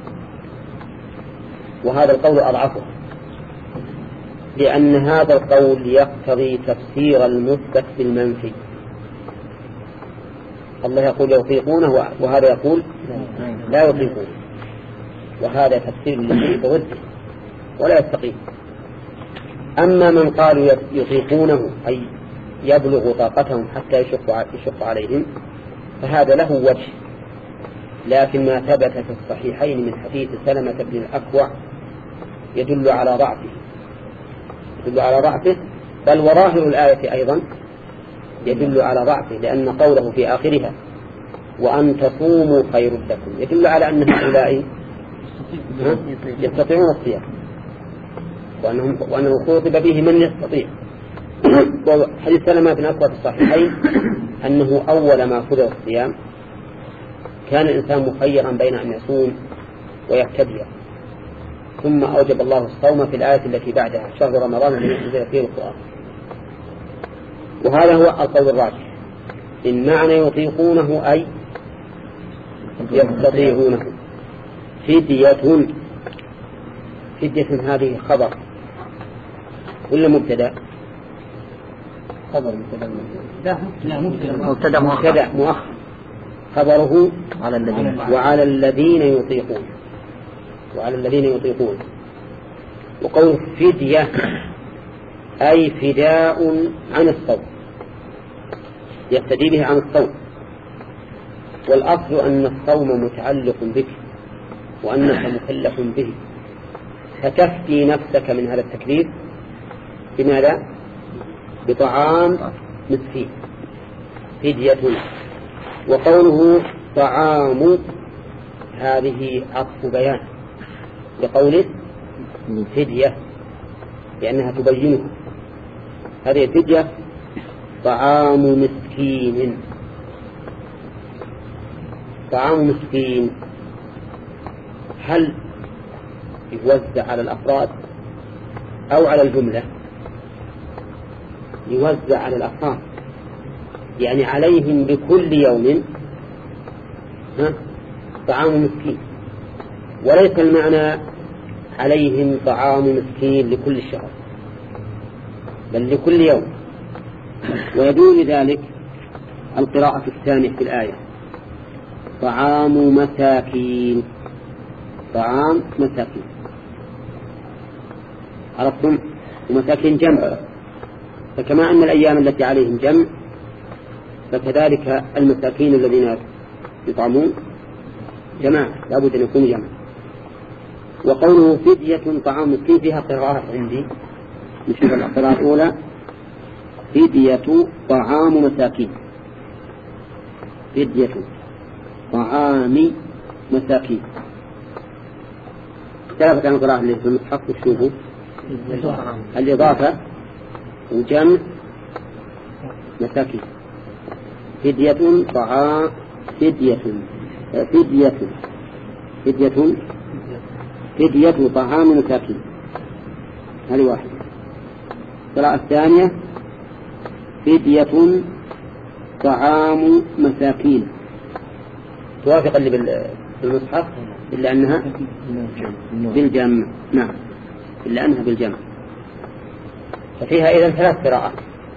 وهذا القول أضعفه، لأن هذا القول يقتضي تفسير المثبت بالمنفي. الله يقول يطيقونه وهذا يقول لا يطيقونه، وهذا تفسير للشيء بوده ولا يستقيم. أما من قالوا يطيقونه أي يبلغ طاقتهم حتى يشق عليهم فهذا له وجه، لكن ما ثبت في الصحيحين من حديث سلمة بن الأكوع يدل على ضعفه، يدل على ضعفه، بل وظاهر الآية أيضا يدل على ضعفه، لأن قوله في آخرها وأن تصوموا خير لكم يدل على أن هؤلاء يستطيعون الصيام، وأنهم وأنه خاطب به من يستطيع. حديث سلمة بن الأكوع في الصحيحين أنه أول ما فرض الصيام كان الإنسان مخيرا بين أن يصوم ويبتدئ، ثم أوجب الله الصوم في الآية التي بعدها شهر رمضان الذي أنزل فيه القرآن. وهذا هو القول الراجح، إن معنى يطيقونه أي يستطيعونه. فدية، فدية هذه خبر ولا مبتدأ؟ خبر مبتدأ مؤخر، خبره على الذين وعلى الذين يطيقون، وعلى الذين يطيقون. وقول فدية أي فداء عن الصوم، يفتدي به عن الصوم. والأصل أن الصوم متعلق بك وأنك مكلف به، فتفدي نفسك من هذا التكليف بماذا؟ بطعام مسكين، فدية. وقوله طعام هذه عطف بيان لقوله فدية، لأنها تبينه. هذه فدية طعام مسكين. طعام مسكين هل يوزع على الأفراد أو على الجملة؟ يوزع على الأفراد، يعني عليهم بكل يوم طعام مسكين، وليس المعنى عليهم طعام مسكين لكل شهر، بل لكل يوم. ويدل ذلك القراءة الثانية في الآية طعام مساكين، طعام مساكين، عرفتم؟ ومساكين جمع، فكما أن الأيام التي عليهم جمع فكذلك المساكين الذين يطعمون جماعة لا بد أن يكونوا جمع. وقوله فدية طعام مسكين فيها قراءات عندي، نشوف القراءة الأولى فدية طعام مساكين، فدية طعام مساكين. اختلفت عن القراءة اللي في المصحف، تشوفوا الإضافة وجمع مساكين. فدية طعام فدية فدية فدية فدية طعام مساكين، هذه واحدة. القراءة الثانية فدية طعام مساكين، توافق اللي بالمصحف إلا أنها بالجمع. نعم، إلا أنها بالجمع. ففيها إذن ثلاث قراءات: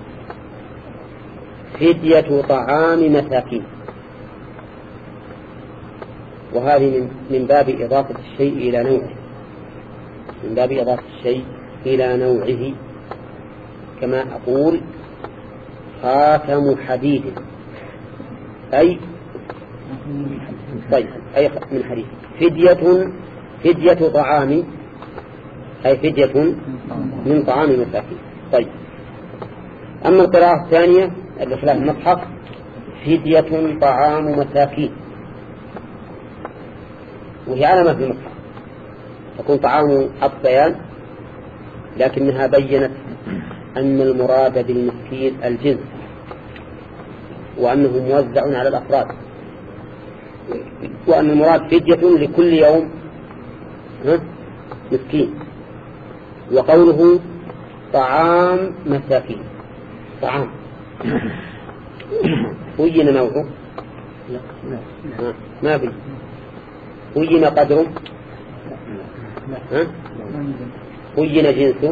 فدية طعام مساكين، وهذه من, من باب إضافة الشيء إلى نوعه، من باب إضافة الشيء إلى نوعه، كما أقول خاتم حديد أي طيب أي من حديث فدية فدية طعام أي فدية من طعام المساكين. طيب أما القراءة الثانية اللي خلاف المصحف فدية طعام مساكين، وهي علامة في المصحف تكون طعام الطيان، لكنها بيّنت أن المراد بالمسكين الجنس وأنه موزع على الأفراد، وأن المراد فدية لكل يوم مسكين. وقوله طعام مساكين طعام بين نوعه ما بين بين قدره بين جنسه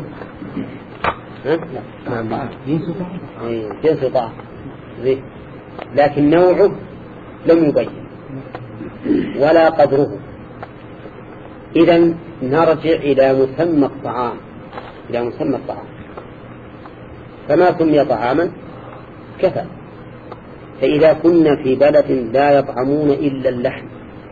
جنس طعام لكن نوعه لم يبين ولا قدره. إذن نرجع إلى مسمى الطعام إلى مسمى الطعام فما سمي طعاما كفى. فإذا كنا في بلد لا يطعمون إلا اللحم،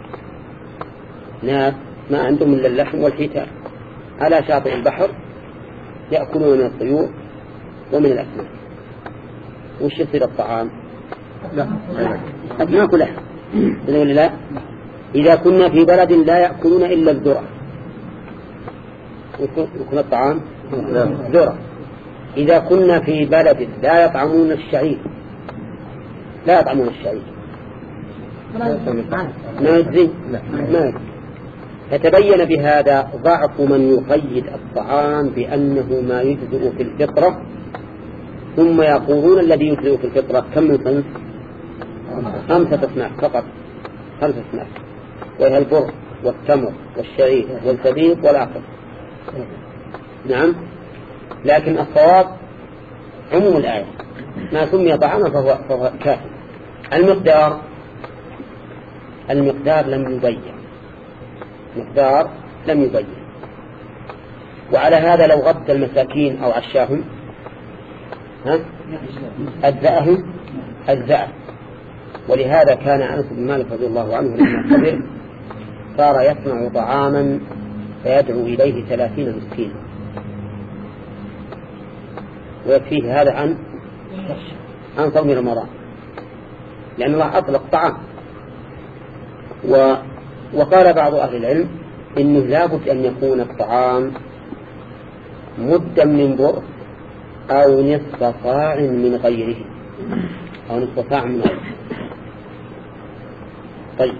ناس ما عندهم إلا اللحم والحيتان على شاطئ البحر يأكلون من الطيور ومن الأسماك، وش يصير الطعام؟ لا ناكل لحم لا. إذا كنا في بلد لا يأكلون إلا الذرة يكون الطعام ذرة. إذا كنا في بلد لا يطعمون الشعير لا يطعمون الشعير ما يجزي ما يجزي. فتبين بهذا ضعف من يقيد الطعام بأنه ما يجزئ في الفطرة، ثم يقولون الذي يجزئ في الفطرة كم من صنف؟ خمسة أصناف فقط، خمسة أصناف، وهي البر والتمر والشعير والزبيب والعسل. نعم، لكن الصواب عموم الآية ما سمي طعاما فهو, فهو كافي. المقدار المقدار لم يبين مقدار لم يبين وعلى هذا لو غطى المساكين أو عشاهم ها أجزأهم أجزأه. ولهذا كان أنس بن مالك رضي الله عنه لما كبر صار يصنع طعاما فيدعو إليه ثلاثين مسكينا، ويكفيه هذا عن عن صوم رمضان، لأن الله أطلق طعام. و وقال بعض أهل العلم إنه لابد أن يكون الطعام مدا من بر أو نصف صاع من غيره أو نصف صاع من غيره. طيب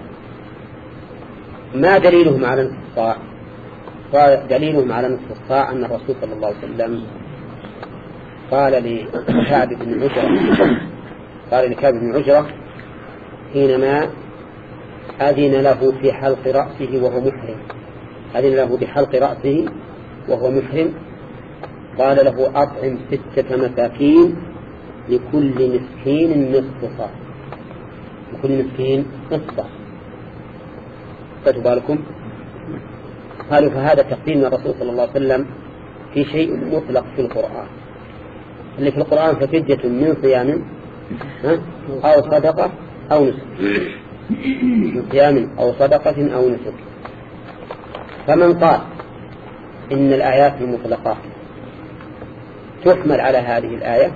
ما دليلهم على نصف الصاع؟ دليلهم على نصف الصاع أن الرسول صلى الله عليه وسلم قال لكعب بن عجرة قال لكعب بن عجرة حينما أذن له في حلق رأسه وهو محرم أذن له بحلق رأسه وهو محرم قال له أطعم ستة مساكين لكل مسكين نصف صاع لكل مسكين نصف صاع. فتبالكم قالوا فهذا تقديم من الرسول صلى الله عليه وسلم في شيء مطلق في القرآن. اللي في القرآن ففدية من صيام أو صدقة أو نسك من صيام أو صدقة أو نسك. فمن قال إن الآيات المطلقات تحمل على هذه الآية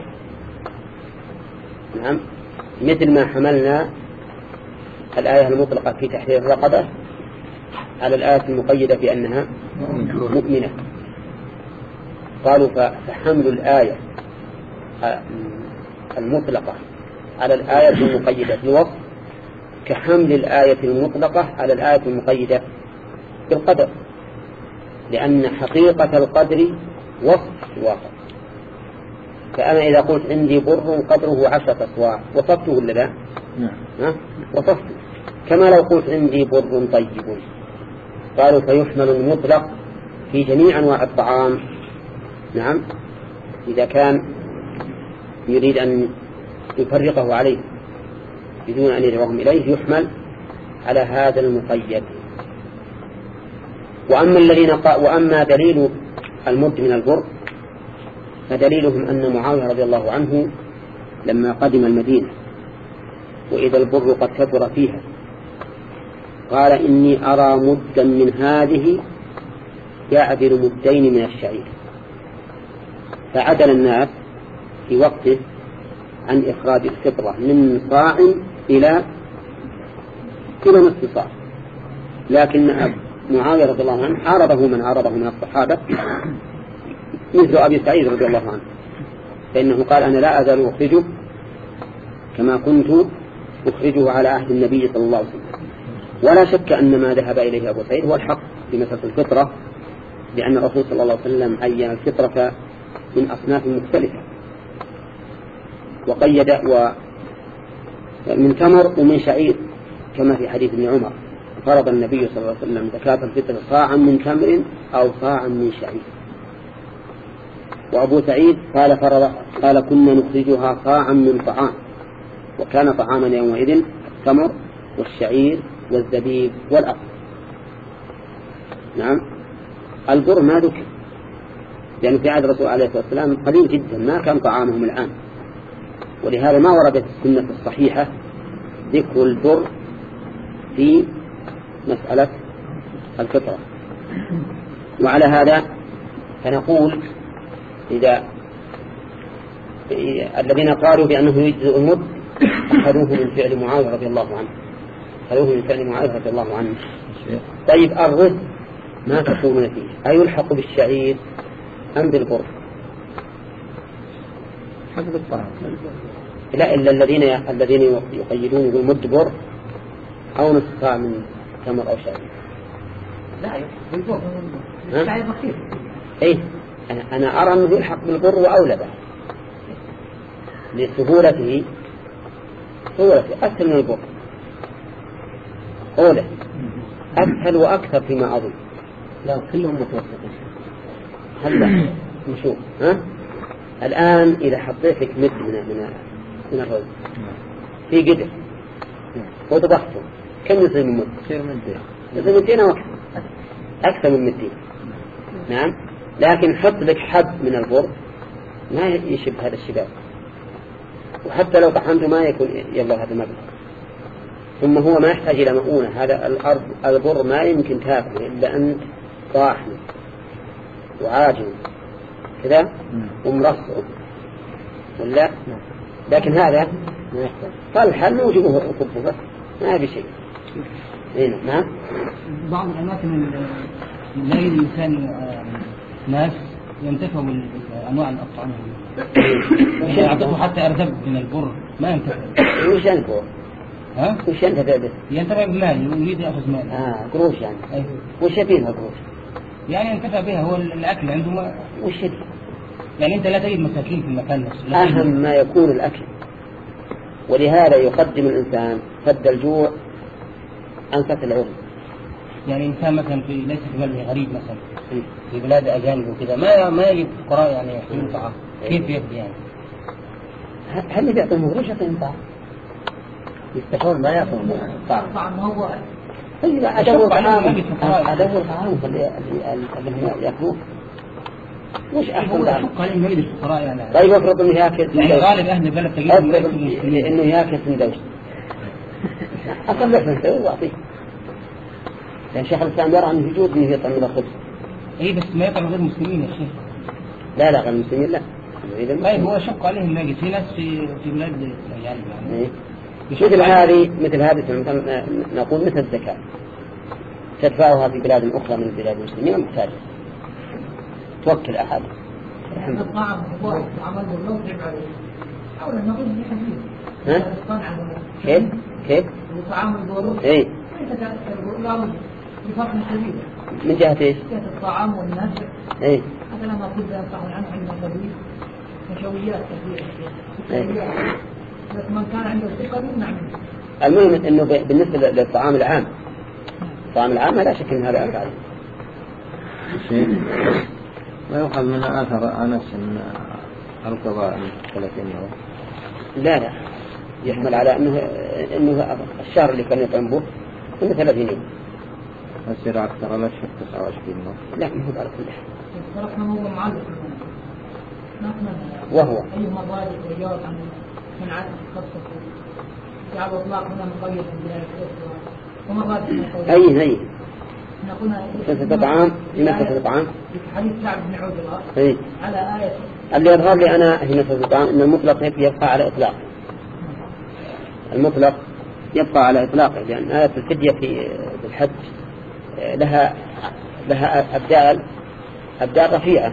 نعم مثل ما حملنا الآية المطلقة في تحرير الرقبة على الآية المقيدة بأنها مؤمنة. قالوا فحمل الآية المطلقة على الآية المقيدة بالوصف كحمل الآية المطلقة على الآية المقيدة بالقدر، لأن حقيقة القدر وصف الواقع. فأنا إذا قلت عندي بر قدره عشرة أصواع وصفته ولا لا؟ نعم وصفته. كما لو قلت عندي بر طيب. قالوا فيحمل المطلق في جميع أنواع الطعام نعم إذا كان يريد أن يفرقه عليه بدون أن يدعوهم إليه يحمل على هذا المقيد. وأما الذين وأما دليل المد من البر فدليلهم أن معاوية رضي الله عنه لما قدم المدينة وإذا البر قد كثر فيها قال إني أرى مدا من هذه يعدل مدين من الشعير، فعدل الناس في وقته عن إخراج الفطرة من صاع إلى إلى نصف صاع. لكن معاوية رضي الله عنه عارضه من عارضه من الصحابة مثل أبي سعيد رضي الله عنه، فإنه قال أنا لا أزال أخرجه كما كنت أخرجه على عهد النبي صلى الله عليه وسلم. ولا شك أن ما ذهب إليه أبو سعيد هو الحق في مسألة الفطرة، لأن الرسول صلى الله عليه وسلم عين الفطرة من أصناف مختلفة وقيد ومن تمر ومن شعير كما في حديث ابن عمر، فرض النبي صلى الله عليه وسلم زكاة الفطر صاعا من تمر أو صاعا من شعير. وأبو سعيد قال فرض قال كنا نخرجها صاعا من طعام، وكان طعاما يومئذ التمر والشعير والزبيب والأرض. نعم. البر ما ذكر لأنه في عهد الرسول عليه الصلاة والسلام قليل جدا، ما كان طعامهم الآن، ولهذا ما وردت السنة الصحيحة ذكر البر في مسألة الفطرة. وعلى هذا فنقول إذا الذين قالوا بأنه يجزئ المد أخذوه من فعل معاوية رضي الله عنه أخذوه من فعل معاوية رضي الله عنه. طيب الرز ما تقولون فيه؟ أيلحق بالشعير أم بالبر؟ حسب الطعام. لا، إلا الذين الذين يقيدون بالمد بر أو نصف صاع من تمر أو شعير. لا بالبر الشعير بسيط. إيه أنا أرى أنه يلحق بالبر وأولى به لسهولته، سهولته أسهل من البر، أولى أسهل وأكثر فيما أظن. لا كلهم متوسطين. هلا نشوف ها الآن إذا حطيت لك مد من من من الرز في قدر وطبخته كم يصير من مد؟ يصير مدين. يصير مدين أو أكثر؟ أكثر من مدين. نعم. لكن حط لك حب من البر ما يشبه هذا الشباب، وحتى لو طحنته ما يكون يلا هذا مبلغ. ثم هو ما يحتاج إلى مؤونة، هذا الأرض البر ما يمكن تاكله إلا أنت طاحن وعاجن كذا ومرصع ولا، لكن هذا ما يحتاج. فالحل نوجبه الركوب بس ما في شيء. هنا نعم. بعض الأماكن لا يجد الإنسان ناس ينتفعوا من أنواع الأطعمة يعني يعطيه حتى أرزاق من البر ما ينتفع. وش ينتفع؟ ها؟ وش ينتفع به؟ ينتفع بالمال، يريد يأخذ مال. آه قروش يعني. أيه. وش يبينها قروش؟ يعني ينتفع بها هو الأكل عنده ما. وش يبين؟ يعني أنت لا تجد مساكين في المكان نفسه. أهم ما يكون الأكل، ولهذا يقدم الإنسان سد الجوع عن سد العرض. يعني إنسان مثلا في ليس في بلد غريب مثلا في بلاد أجانب وكذا ما ما يجد فقراء يعني يحصلون طعام، كيف يبدي يعني؟ هل يعطيهم قروش يعطيهم طعام؟ يستحون ما يعطيهم طعام. طعام هو طيب أدور طعام أدور طعام اللي يأكلوه مش أحسن طعام. هو عليه ما يجد الفقراء يعني. طيب افرض إنه يأكل يعني غالب أهل البلد تجدهم ليسوا مسلمين. إنه يأكل سندويش أصلح من سوي وأعطيه. لأن شيخ الإسلام يرى أنه يجوز أنه يطعم إلى الخبز. إيه بس ما يطعم غير مسلمين يا شيخ. لا لا غير المسلمين لا. طيب هو شق عليهم ما يجي في ناس في في بلاد يعني يعني مثل هذه مثل هذه نقول مثل الزكاة تدفعها في بلاد أخرى من بلاد المسلمين محتاجة توكل أحد. الطعام هو عمل بالله عليه حاول نقول بحديث. ها؟ كيف كيف؟ الطعام الضروري. إيه. بفرق شديد. من جهة إيش؟ جهة الطعام والناس. إيه. هذا لما كنت أنصح عنه عند النبي نشويات كثيرة. إيه. بس من كان عنده ثقة يمنع منه. المهم إنه بالنسبة للطعام العام الطعام العام لا شك إن هذا أفعل. شيء ما يؤخذ من آثر أنس أن القضاء ثلاثين يوم. لا لا يحمل على أنه إنه الشهر اللي كان يطعم به إنه ثلاثين يوم. السيرة أكثر لا شك تسعة وعشرين يوم. لا ما هو على كل حال. صرفنا موضوع معلق. وهو. أي مضاجع وجواب عن من عدد خاصة. جعل إطلاق هنا مقيد بلا أي هي ستة طعام هنا ستة طعام حديث كعب بن عجرة أي على آية اللي يظهر لي أنا هنا ستة طعام إن المطلق يبقى على إطلاق المطلق يبقى على إطلاقه لأن آية الفدية في الحج لها لها أبدال أبدال رفيعة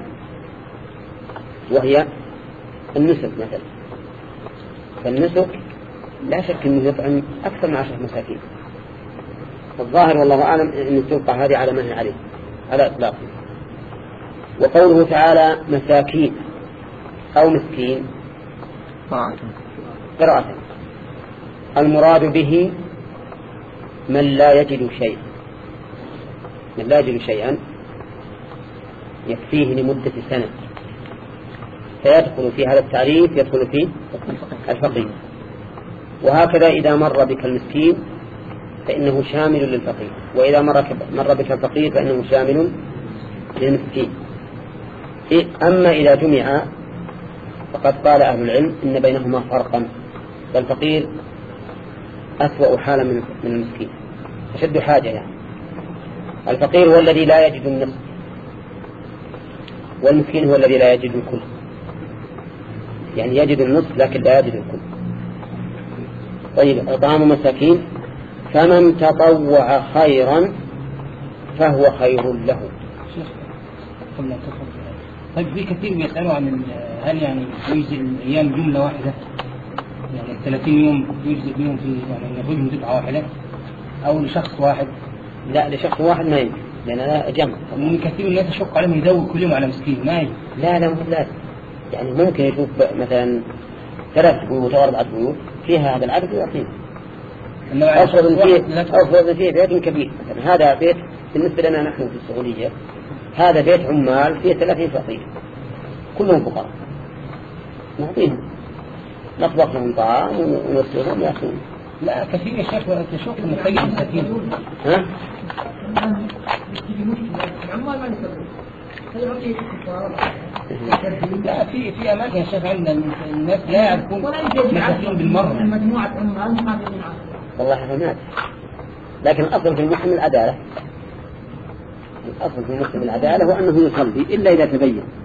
وهي النسك مثلا فالنسك لا شك أنه يطعم أكثر من عشرة مساكين الظاهر والله أعلم أن تبقى هذه على ما هي عليه على إطلاقه. وقوله تعالى مساكين أو مسكين قراءة المراد به من لا يجد شيئا من لا يجد شيئا يكفيه لمدة سنة فيدخل في هذا التعريف يدخل فيه الفقير. وهكذا إذا مر بك المسكين فإنه شامل للفقير وإذا مر بك الفقير فإنه شامل للمسكين. أما إذا جمع فقد قال أهل العلم إن بينهما فرقا فالفقير أسوأ حالا من المسكين أشد حاجة يعني. الفقير هو الذي لا يجد النصف والمسكين هو الذي لا يجد الكل يعني يجد النصف لكن لا يجد الكل. طيب طعام مساكين فمن تطوع خيرا فهو خير له. طيب في كثير بيسألوا عن هل يعني يجزي الأيام جملة واحدة يعني ثلاثين يوم يجزي بيهم في يعني يخرجهم دفعة واحدة أو لشخص واحد؟ لا لشخص واحد ما يمكن لأن لا جمع من كثير الناس يشق عليهم يدور كل يوم على مسكين ما يجي. لا لا لا يعني ممكن يشوف مثلا ثلاث بيوت أو أربعة بيوت فيها هذا العدد ويعطيه أفرض فيه أفرض فيه بيت كبير مثلا هذا بيت بالنسبة لنا نحن في السعودية هذا بيت عمال فيه ثلاثين فقير كلهم فقراء نعطيهم نطبخ لهم طعام ونسلهم يأكلون. لا كثير يا شيخ تشوف انه خير مساكين ها لا في في اماكن يا شيخ عندنا الناس لا يعرفون مساكين بالمره مجموعه عمال مقابلين والله حفظناك لكن الأصل في المسلم العدالة الأصل في المسلم العدالة هو أنه يصلي إلا إذا تبين